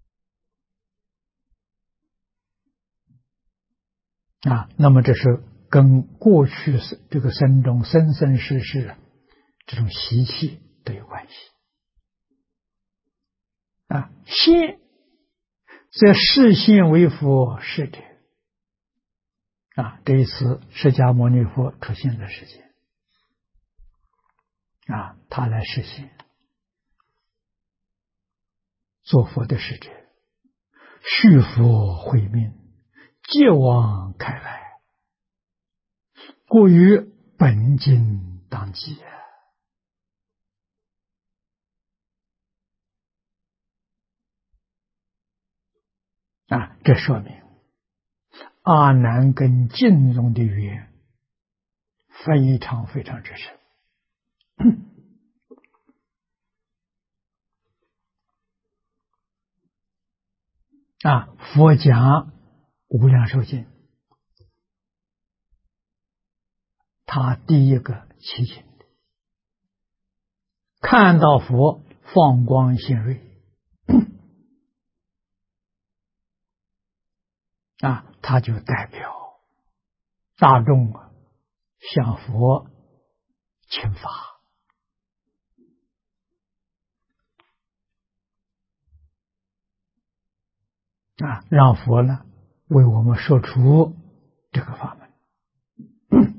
那么这是跟过去这个生中生生世世这种习气都有关系现则视现为佛是者这一次释迦牟尼佛出现的时间他来实现做佛的使者，续佛慧命，戒妄开来，故于本经当记这说明阿难跟净宗的缘非常非常之深佛讲无量寿经，他第一个起请的，看到佛放光显瑞他就代表大众向佛请法让佛呢为我们说出这个法门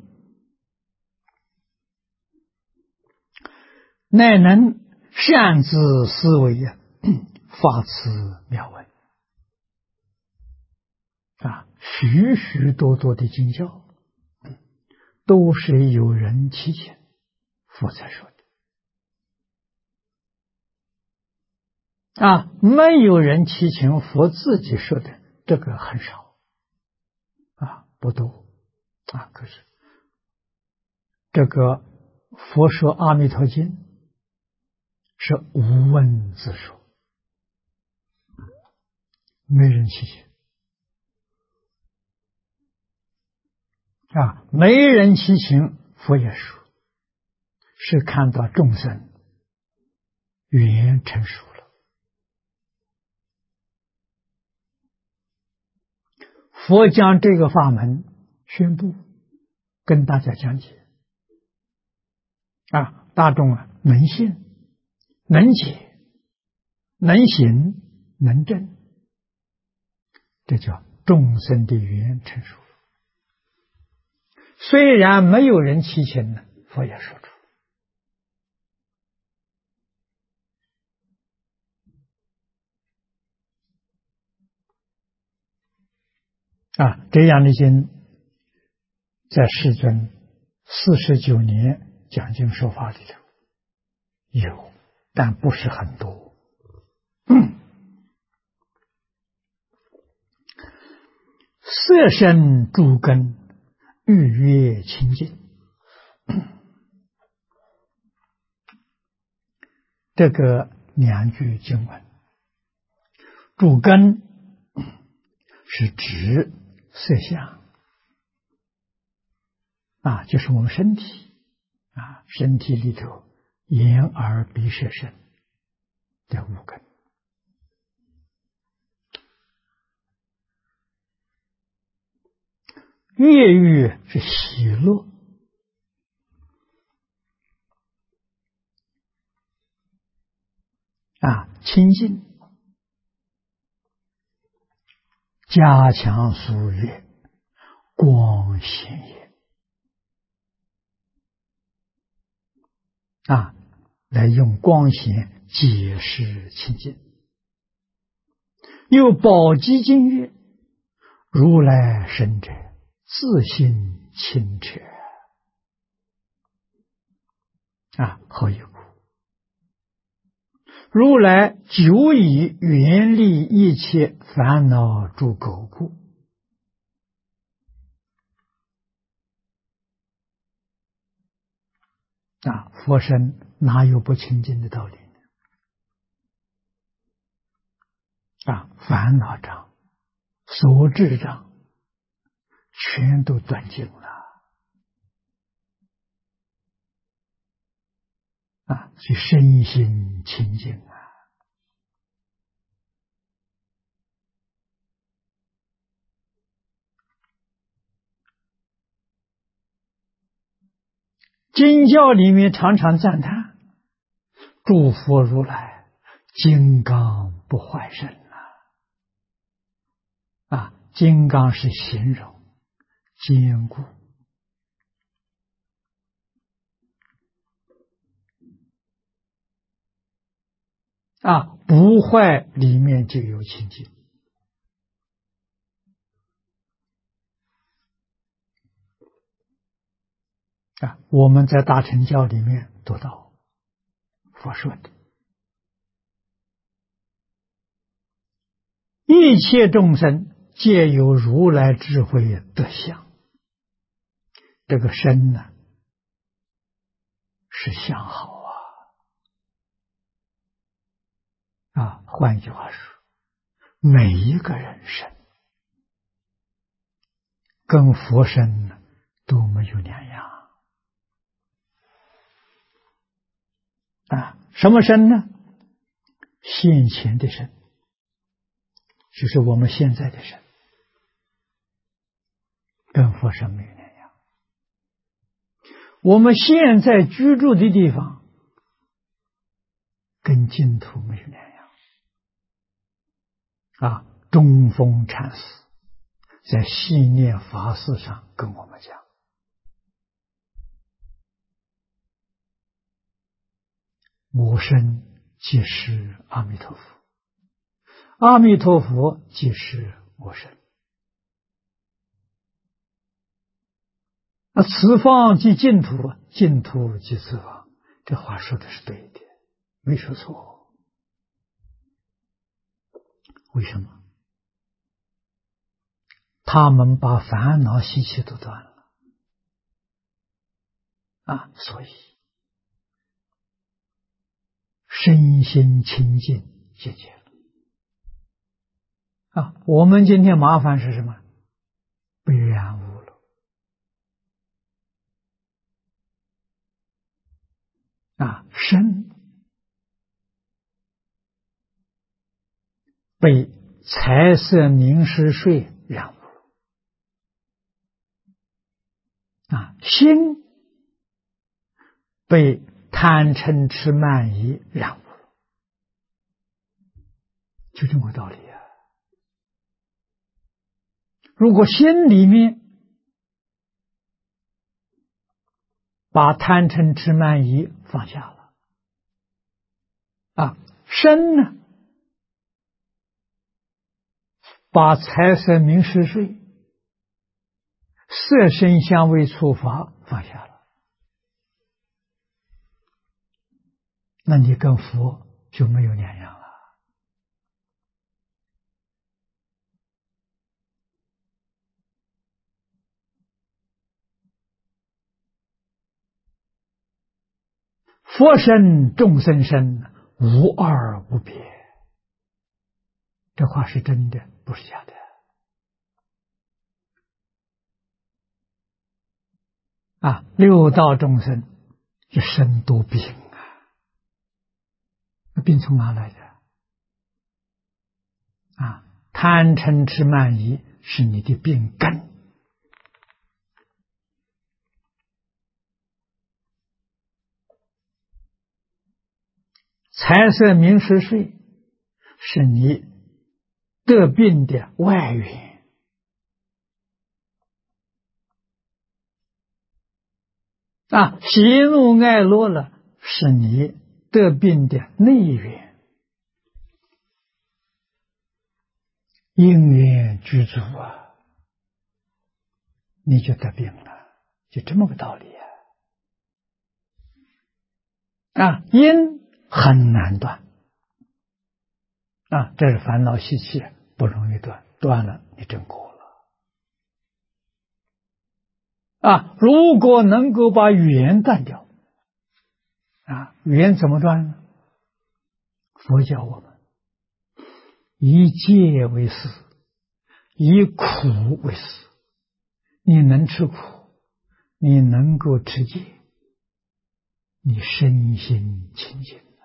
乃能善自思维发此妙文许许多多的经教都是有人提请佛才说的没有人提请佛自己说的，这个很少不多可是这个佛说阿弥陀经是无问自说，没人提请没人提请佛也说，是看到众生缘成熟了，佛将这个法门宣布跟大家讲解大众能信能解能行能证，这叫众生的缘成熟。虽然没有人提请呢，佛也说出这样的经在世尊49年讲经说法里头有，但不是很多色身诸根欲越清净这个两句经文，诸根是指色相就是我们身体身体里头眼耳鼻舌身的五根，悦欲是喜乐清净加强疏悦光显也来用光显解释清净。又宝积经曰：如来生者，自性清澈。何以故？如来久以远离一切烦恼诸垢故。佛身哪有不清净的道理呢？烦恼障、所知障全都断尽了。所以身心清净经教里面常常赞叹诸佛如来金刚不坏身金刚是形容坚固不坏里面就有清净我们在大乘教里面读到佛说的一切众生皆有如来智慧德相。这个身呢是相好换句话说，每一个人身跟佛身呢都没有两样什么身呢？现前的身，就是我们现在的身，跟佛身没有两样。我们现在居住的地方跟净土没有两样中峰禅师在系念法事上跟我们讲，我身即是阿弥陀佛，阿弥陀佛即是我身。此方即净土，净土即此方。这话说的是对的，没说错。为什么？他们把烦恼习气都断了所以身心清净解决了我们今天麻烦是什么？被染污了身被财色名食睡染污了心被贪嗔痴慢疑染污了，就这么个道理如果心里面把贪嗔痴慢疑放下了身呢把财色名食睡色声香味触法放下了，那你跟佛就没有两样了佛身众生身无二无别，这话是真的，不是假的六道众生一身多病那病从哪来的贪嗔痴慢疑是你的病根财色名食睡是你得病的外缘喜怒哀乐了是你得病的内缘，因缘具足啊，你就得病了，就这么个道理啊！因很难断啊，这是烦恼习气，不容易断，断了你真过了啊！如果能够把缘断掉啊，缘怎么断呢？佛教我们以戒为师，以苦为师。你能吃苦，你能够持戒，你身心清净了，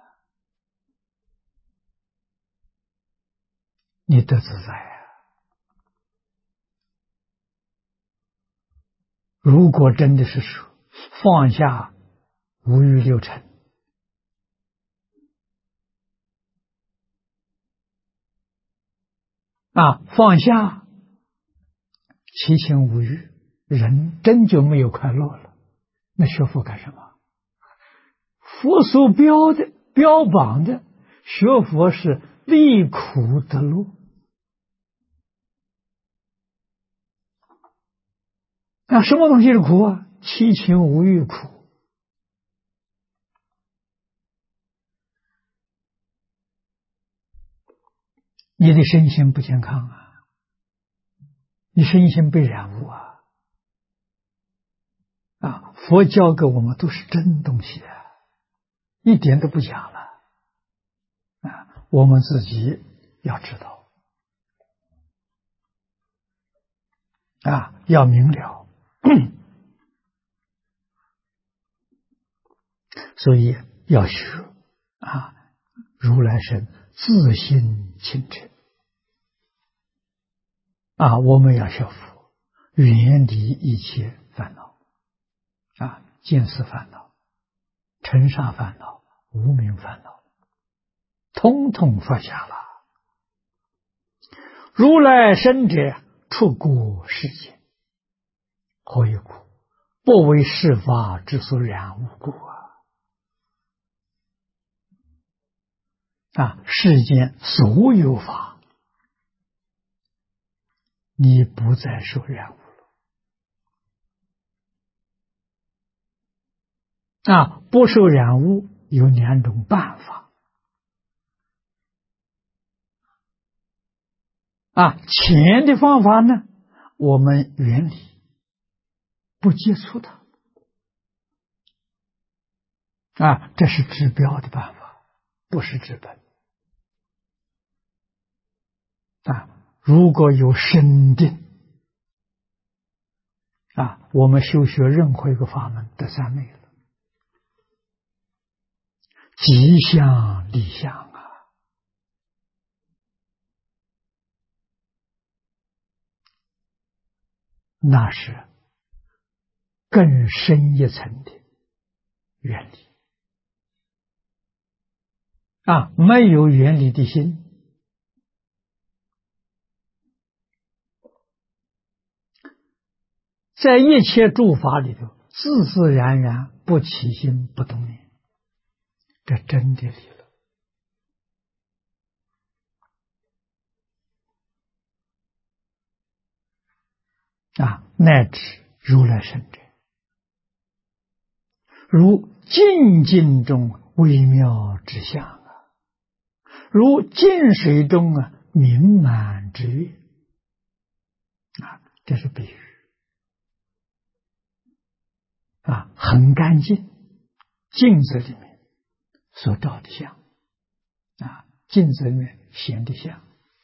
你得自在啊！如果真的是说放下五欲六尘啊，放下七情五欲，人真就没有快乐了。那学佛干什么？佛所标榜的学佛是离苦得乐啊！什么东西是苦啊？七情五欲苦。你的身心不健康啊，你身心被染污啊！啊，佛教给我们都是真东西啊，一点都不假了啊！我们自己要知道啊，要明了，所以要学啊，如来神自心清净啊，我们要学佛，远离一切烦恼啊，见思烦恼、尘沙烦恼、无明烦恼，统统放下了。如来生者，出过世间，何以故？不为世法之所染污故啊！世间所有法，你不再受染污了啊！不受染污有两种办法啊。前的方法呢，我们远离，不接触它啊，这是治标的办法，不是治本啊。如果有深定啊，我们修学任何一个法门得三昧了，吉祥立相啊，那是更深一层的原理啊。没有原理的心，在一切诸法里头，自自然然不起心不动念，这真的理了啊！乃至如来圣者，如静静中微妙之相啊，如静水中明满之月啊，这是比喻啊，很干净，镜子里面所照的相啊，镜子里面显的相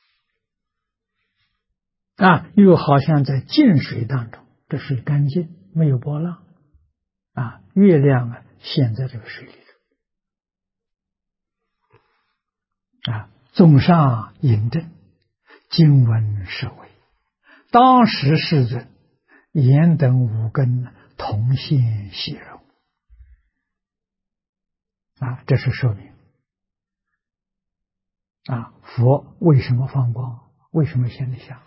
啊，又好像在静水当中，这水干净，没有波浪啊，月亮现在这个水里头啊，综上引证，经文是为当时世尊眼等五根同现细柔啊，这是说明啊，佛为什么放光，为什么现的相？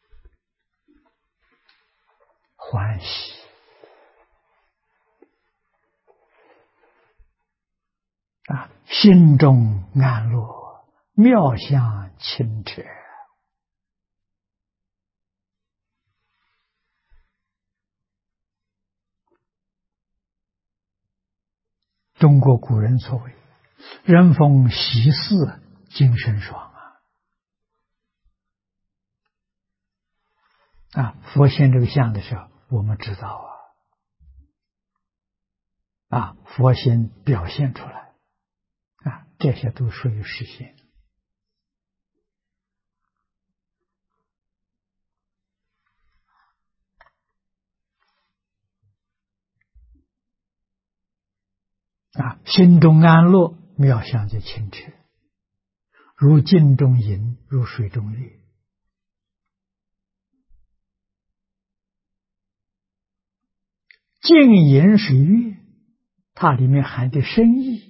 欢喜啊， 心中安乐，妙相清澈。中国古人所谓“人逢喜事精神爽”佛现这个相的时候，我们知道佛心表现出来这些都属于实现。心中安乐，妙相就清澈，如镜中银，如水中月。镜银水月，它里面含的深意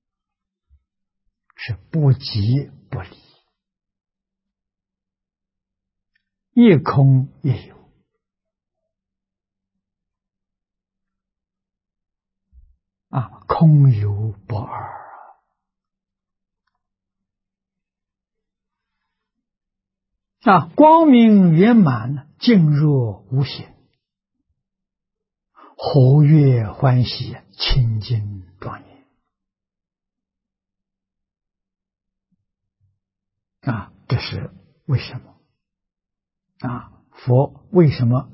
是不即不离，一空也有。空有不二光明圆满，静若无形，活跃欢喜，清净庄严这是为什么佛为什么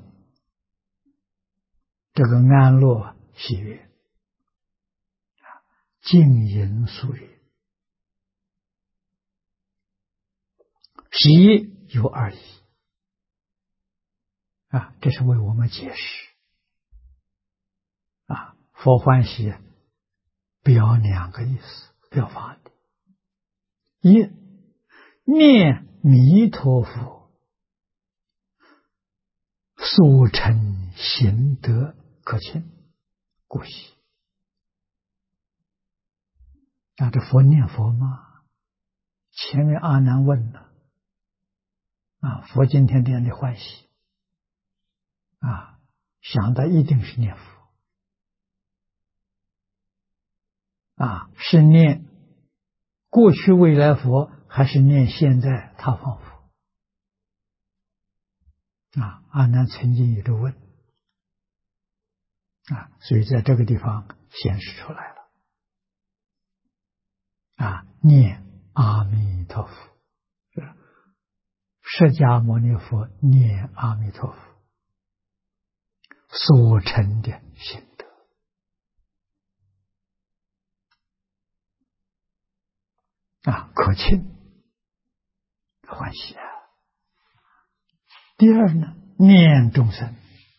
这个安乐喜悦？静因素也，喜有二意这是为我们解释佛欢喜表两个意思，表法的。一，念弥陀佛所成行德可亲，故喜。这佛念佛吗？前面阿难问了佛今天这样的欢喜想的一定是念佛是念过去未来佛，还是念现在他方佛阿难曾经有这问所以在这个地方显示出来了念阿弥陀佛，释迦牟尼佛念阿弥陀佛所成的行德可亲欢喜第二呢，念众生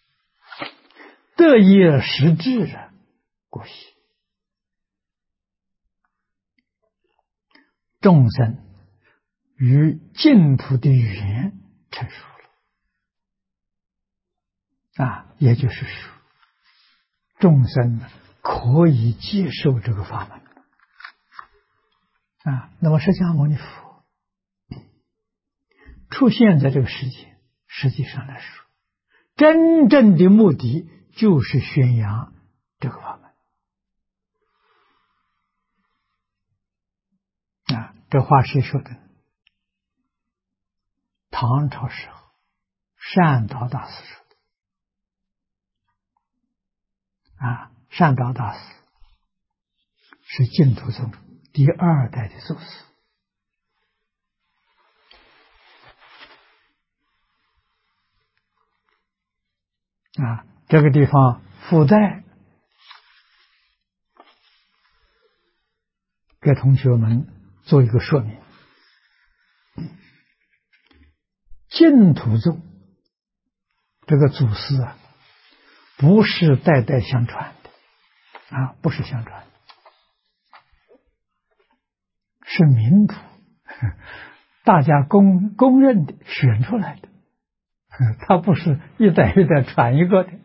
得业实质故喜。众生与净土的语言成熟了也就是说众生可以接受这个法门那么释迦牟尼佛出现在这个世界，实际上来说真正的目的就是宣扬这个法门这话谁说的？唐朝时候善导大师说的善导大师是净土宗第二代的祖师这个地方附带给同学们做一个说明。净土宗这个祖师不是代代相传的不是相传的，是民主大家公认的选出来的他不是一代一代传一个的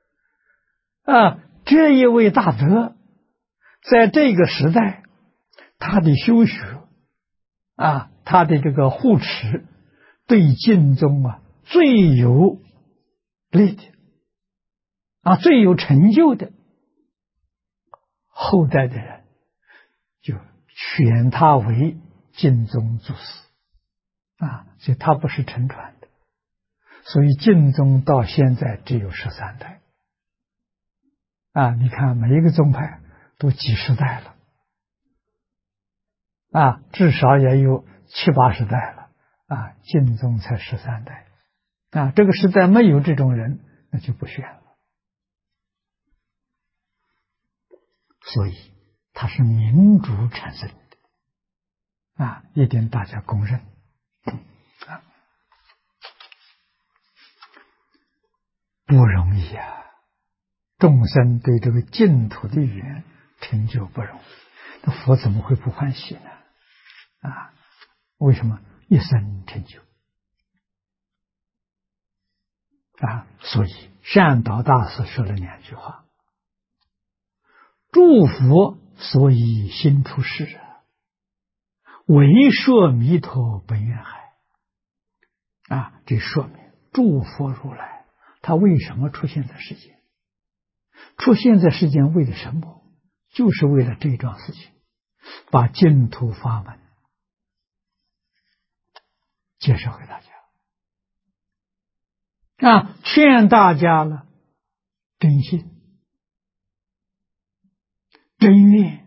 这一位大德在这个时代他的修学他的这个护持对净宗最有利的最有成就的，后代的人就选他为净宗祖师所以他不是承传的，所以净宗到现在只有13代你看每一个宗派都几十代了至少也有70、80代了净宗才13代这个时代没有这种人，那就不选了。所以它是民主产生的一点大家公认不容易众生对这个净土的缘成就不容易，那佛怎么会不欢喜呢？为什么一生成就所以善导大师说了2句话：诸佛所以心出世为说弥陀本愿海这说明诸佛如来他为什么出现在世间？出现在世间为了什么？就是为了这桩事情，把净土法门介绍给大家劝大家了真信真愿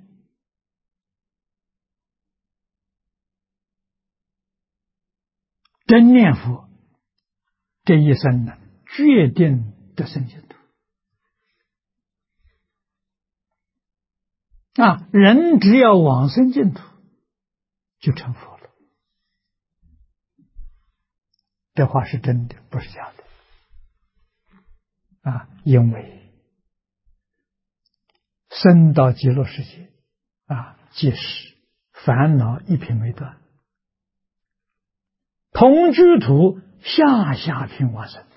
真念佛，这一生呢决定得生净土人只要往生净土就成佛了。这话是真的，不是假的因为生到极乐世界即使烦恼一品没断，同居土下品往生，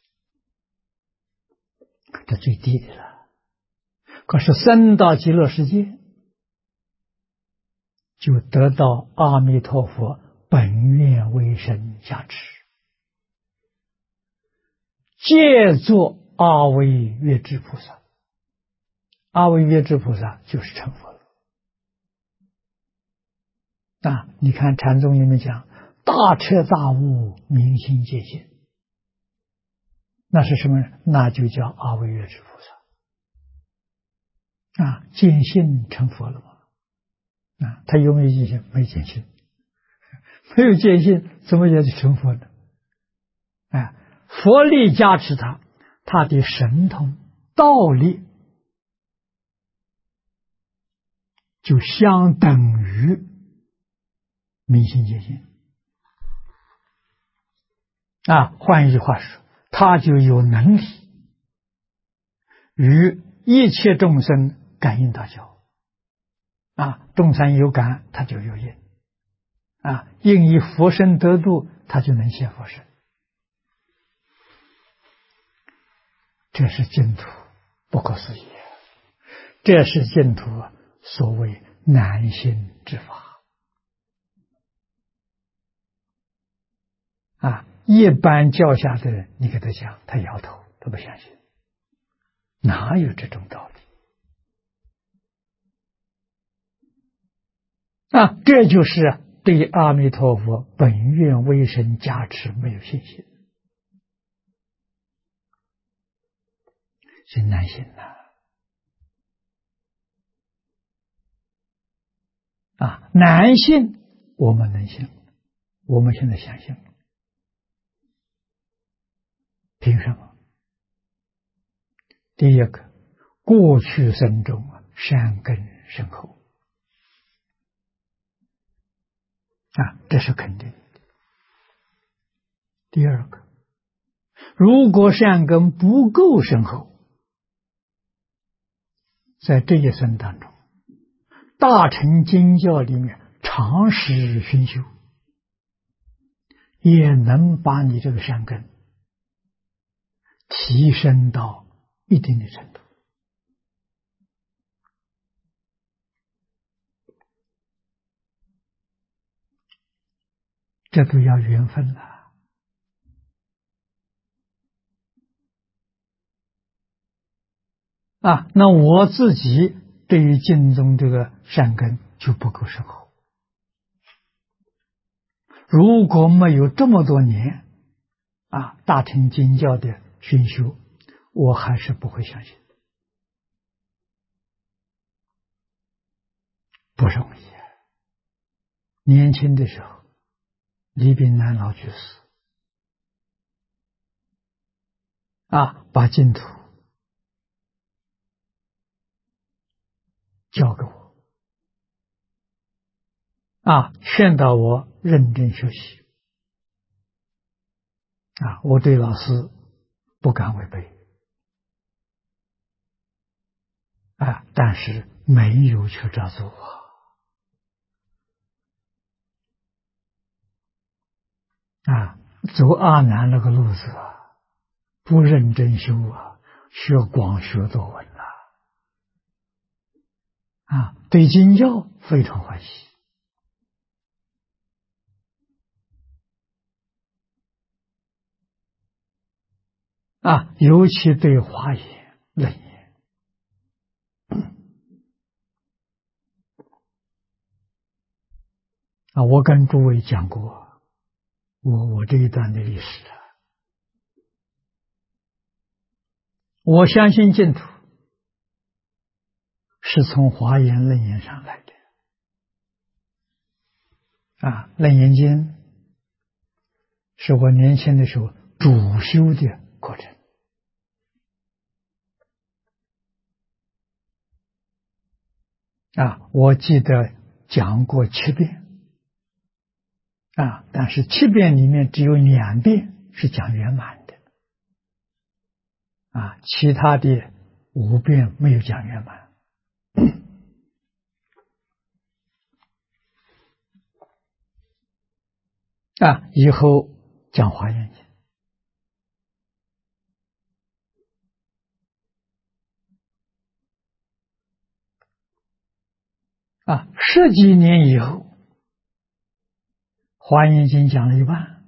这最低的了。可是生到极乐世界，就得到阿弥陀佛本愿威神加持，借作阿惟越致菩萨。阿惟越致菩萨就是成佛了你看禅宗里面讲大彻大悟明心见性，那是什么人？那就叫阿惟越致菩萨见性成佛了吗？他有没有见性？没见性。没有见性怎么也就成佛呢？佛力加持他，他的神通道力就相等于明心见性换一句话说，他就有能力与一切众生感应道交众生有感，他就有应应以佛身得度，他就能现佛身。这是净土不可思议，这是净土所谓难信之法一般教下的人，你给他讲，他摇头，他不相信，哪有这种道理这就是对阿弥陀佛本愿威神加持没有信心，是难信难信我们能信，我们现在相信了，凭什么？第一个，过去生中善根深厚这是肯定的。第二个，如果善根不够深厚，在这一生当中，大乘经教里面常识熏修，也能把你这个善根提升到一定的程度这都要缘分了那我自己对于净宗这个善根就不够深厚。如果没有这么多年大乘经教的熏修，我还是不会相信。不容易啊！年轻的时候，李炳南老居士把净土交给我劝导我认真学习我对老师不敢违背但是没有去照做走阿难那个路子不认真修学广学多闻对经教非常欢喜尤其对华严楞严我跟诸位讲过我这一段的历史我相信净土是从华严楞严上来的楞严经是我年轻的时候主修的课程我记得讲过7遍但是7遍里面只有2遍是讲圆满的其他的5遍没有讲圆满以后讲华严经10几年以后，华严经讲了一半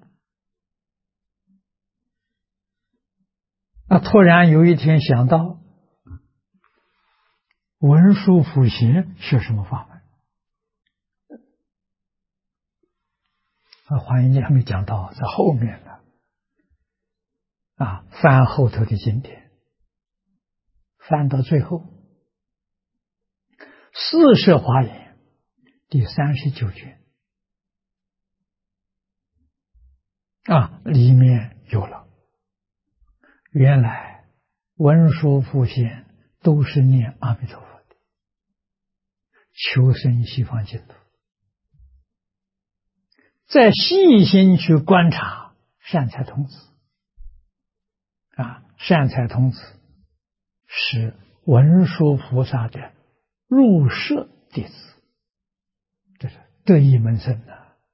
突然有一天想到文殊普贤学什么法门华严经还没讲到，在后面呢翻后头的经典，翻到最后四摄华严第39卷里面有了，原来文殊普贤都是念阿弥陀佛的，求生西方净土。再细心去观察善财童子善财童子是文殊菩萨的入舍弟子，这是得意门生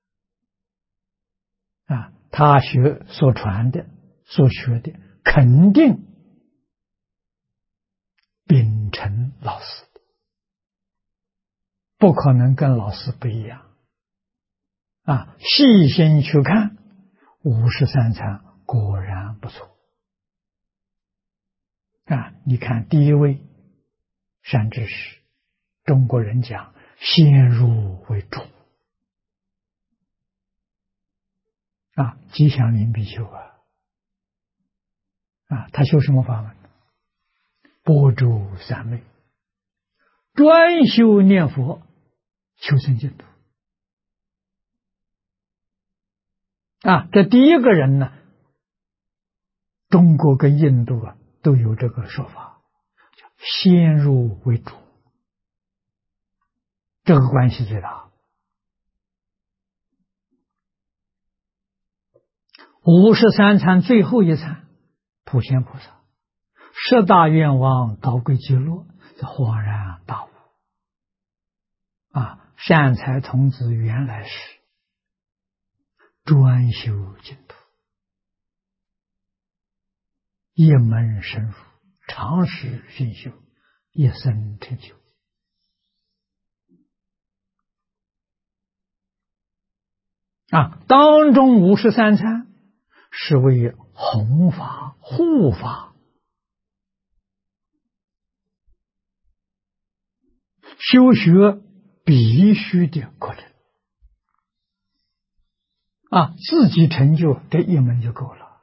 他所传的所学的肯定秉承老师的，不可能跟老师不一样细心去看53禅果然不错你看第一位善知识，中国人讲先入为主吉祥林比丘他修什么法门？般舟三昧，专修念佛，求生净土这第一个人呢，中国跟印度都有这个说法，叫先入为主，这个关系最大。53禅最后一禅，普贤菩萨10大愿望导归极乐，这恍然大悟善财童子原来是专修净土，一门深入，长时熏修，一生成就当中53禅是为弘法护法，修学必须的课程啊，自己成就这一门就够了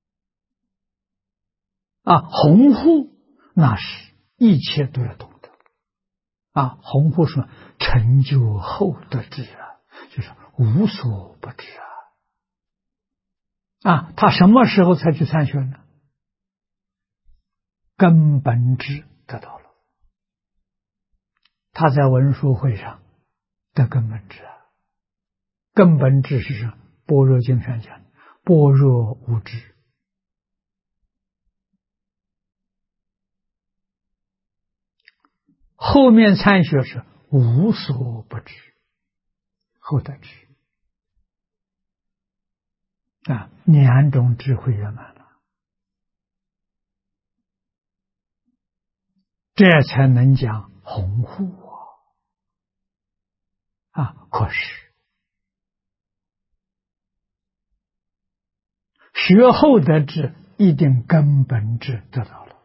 啊。弘护那是一切都要懂得啊。弘护说成就后得智啊，就是无所不知啊。他什么时候才去参学呢？根本智得到了，他在文殊会上得根本智啊。根本智是什么？般若经上讲，般若无知。后面参学是无所不知，后得知啊，两种智慧圆满了，这才能讲弘护啊。可是学后得智，一定根本智得到了，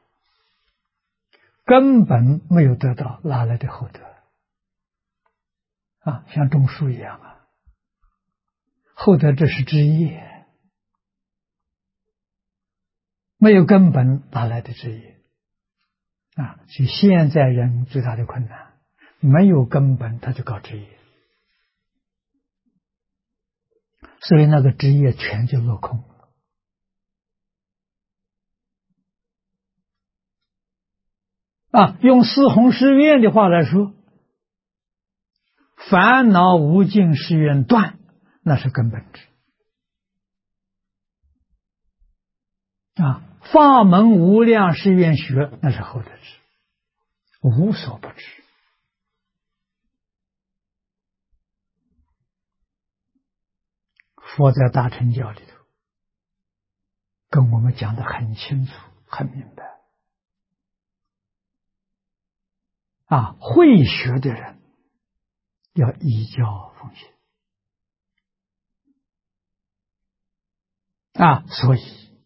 根本没有得到，哪来的后得啊？像种树一样啊，后得智是枝叶，没有根本，哪来的枝叶啊？所以现在人最大的困难，没有根本他就搞枝叶，所以那个枝叶全就落空啊。用四弘誓愿的话来说，烦恼无尽誓愿断，那是根本智啊。法门无量誓愿学，那是后得智，无所不知。佛在大乘教里头跟我们讲得很清楚很明白啊。会学的人要依教奉行啊。所以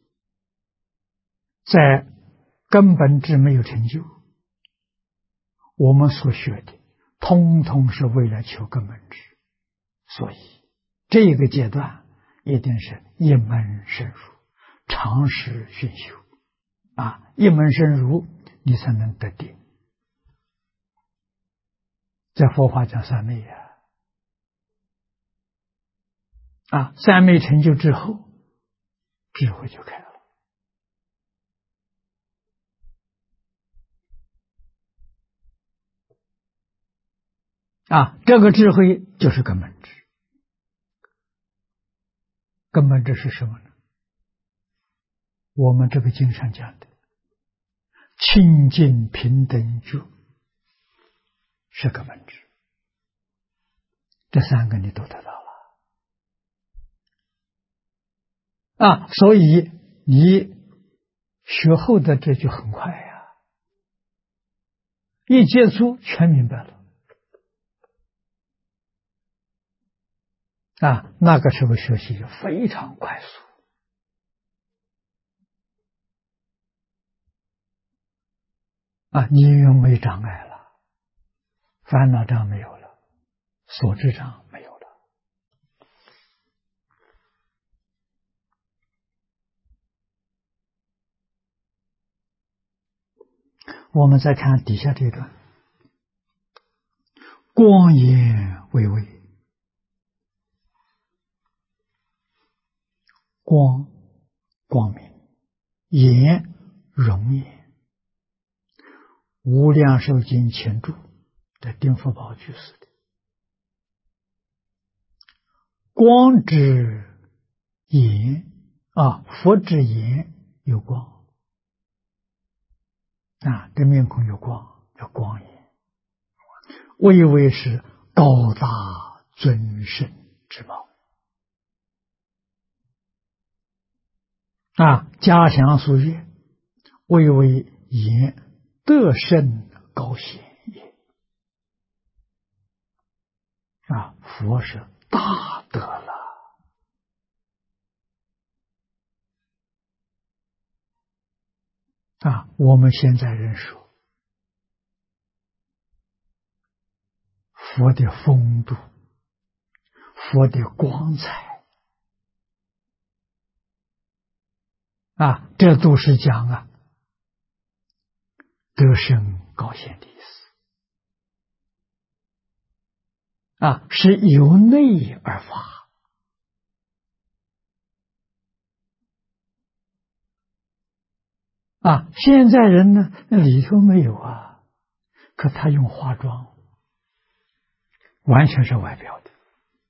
在根本智没有成就，我们所学的通通是为了求根本智，所以这个阶段一定是一门深入，长时熏修啊。一门深入，你才能得定。在佛法讲三昧啊，三昧成就之后，智慧就开了啊。这个智慧就是根本智。根本智是什么呢？我们这个经上讲的清净平等觉是根本智，这三个你都得到了啊。所以你学后的这就很快呀，一接触全明白了啊。那个时候学习就非常快速啊，你又没障碍了，烦恼障没有了，所知障没有了。我们再看底下这段，光颜巍巍，光明，颜容颜，无量寿经前注的丁福宝居士的光之颜啊，佛之颜有光啊，这面孔有光，叫光颜。巍巍是高大尊圣之貌啊，嘉祥俗月，巍巍颜德胜高显也啊，佛是大德了啊。我们现在人说佛的风度，佛的光彩啊，这都是讲得生高显的意思啊，是由内而发啊。现在人呢，那里头没有啊，可他用化妆，完全是外表的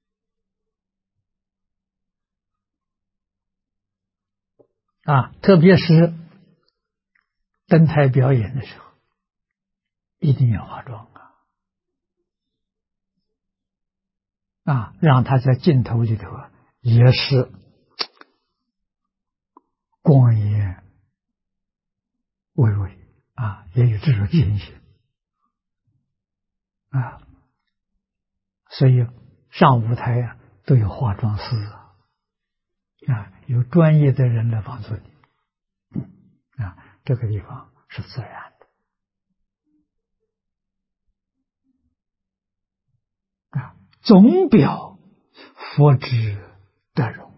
啊，特别是登台表演的时候，一定要化妆啊，让他在镜头里头也是光颜巍巍啊，也有这种情形啊，所以上舞台都有化妆师啊，有专业的人来帮助你啊，这个地方是自然的啊，总表佛之德容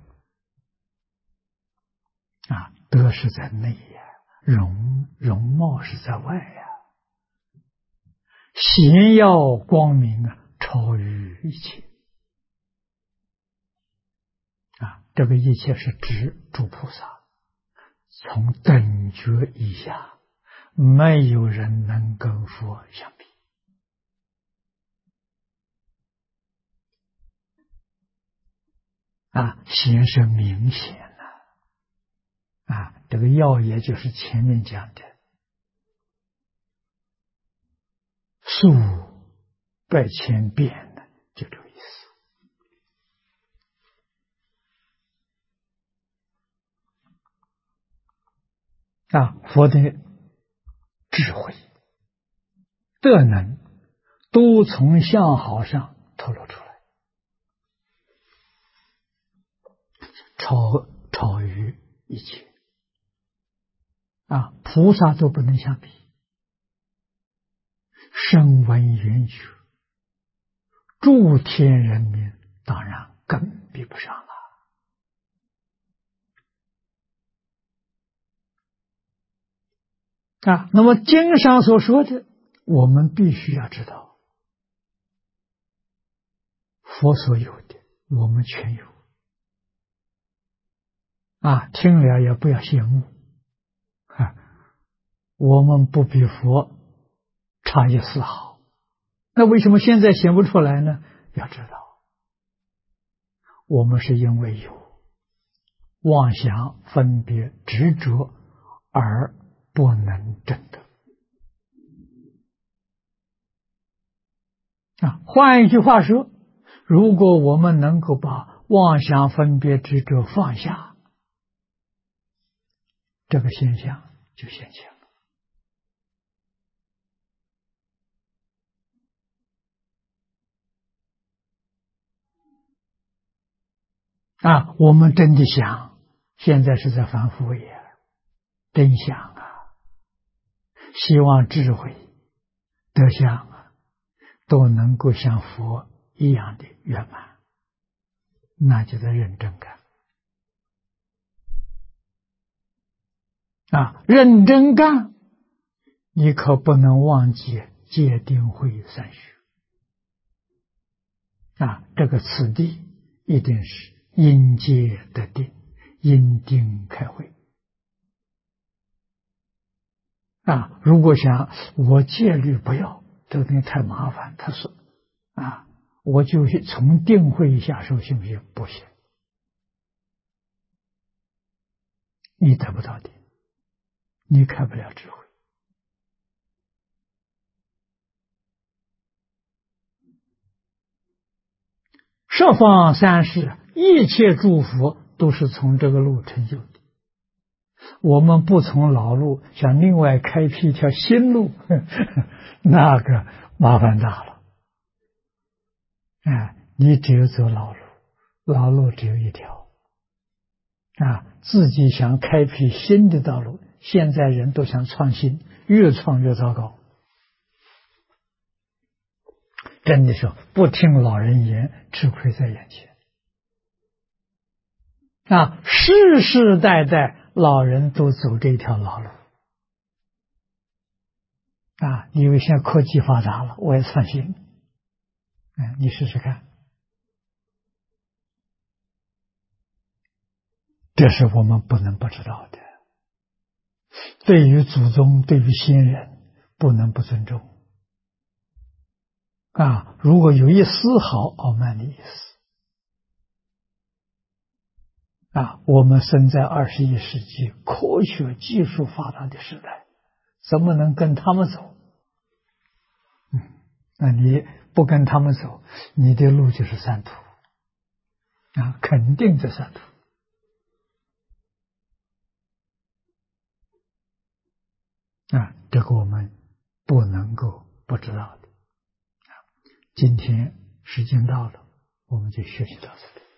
啊，德是在内呀，容貌是在外呀，显耀光明超于一切啊，这个一切是指诸菩萨，从等觉以下，没有人能跟佛相比啊，显是明显啊，这个耀也就是前面讲的数百千遍的，就这个意思啊。佛的智慧德能都从相好上透露出来，超于一切啊，菩萨都不能相比，声闻缘觉诸天人民当然更比不上了啊。那么经上所说的，我们必须要知道，佛所有的我们全有啊，听了也不要羡慕啊，我们不比佛差一丝毫。那为什么现在显不出来呢？要知道，我们是因为有妄想、分别、执着而不能证得啊。换一句话说，如果我们能够把妄想、分别、执着放下，这个现象就现前了啊。我们真的想，现在是在反复也真想希望智慧德相都能够像佛一样的圆满，那就在认真干啊，认真干，你可不能忘记戒定慧三学啊，这个次第一定是因戒得定，因定开慧啊。如果想我戒律不要，这个东西太麻烦，他说啊，我就从定慧下手，行不行？不行，你得不到定，你开不了智慧十方三世一切诸佛都是从这个路成就的，我们不从老路，想另外开辟一条新路，那个麻烦大了。你只有走老路，老路只有一条自己想开辟新的道路，现在人都想创新，越创越糟糕。 真的是不听老人言，吃亏在眼前。世世代代老人都走这条老路。因为现在科技发达了，我也创新。你试试看。这是我们不能不知道的。对于祖宗，对于先人，不能不尊重。如果有一丝毫傲慢的意思，我们生在21世纪科学技术发达的时代，怎么能跟他们走？那你不跟他们走，你的路就是三途。肯定这三途。这个我们不能够不知道的。今天时间到了，我们就学习到这里。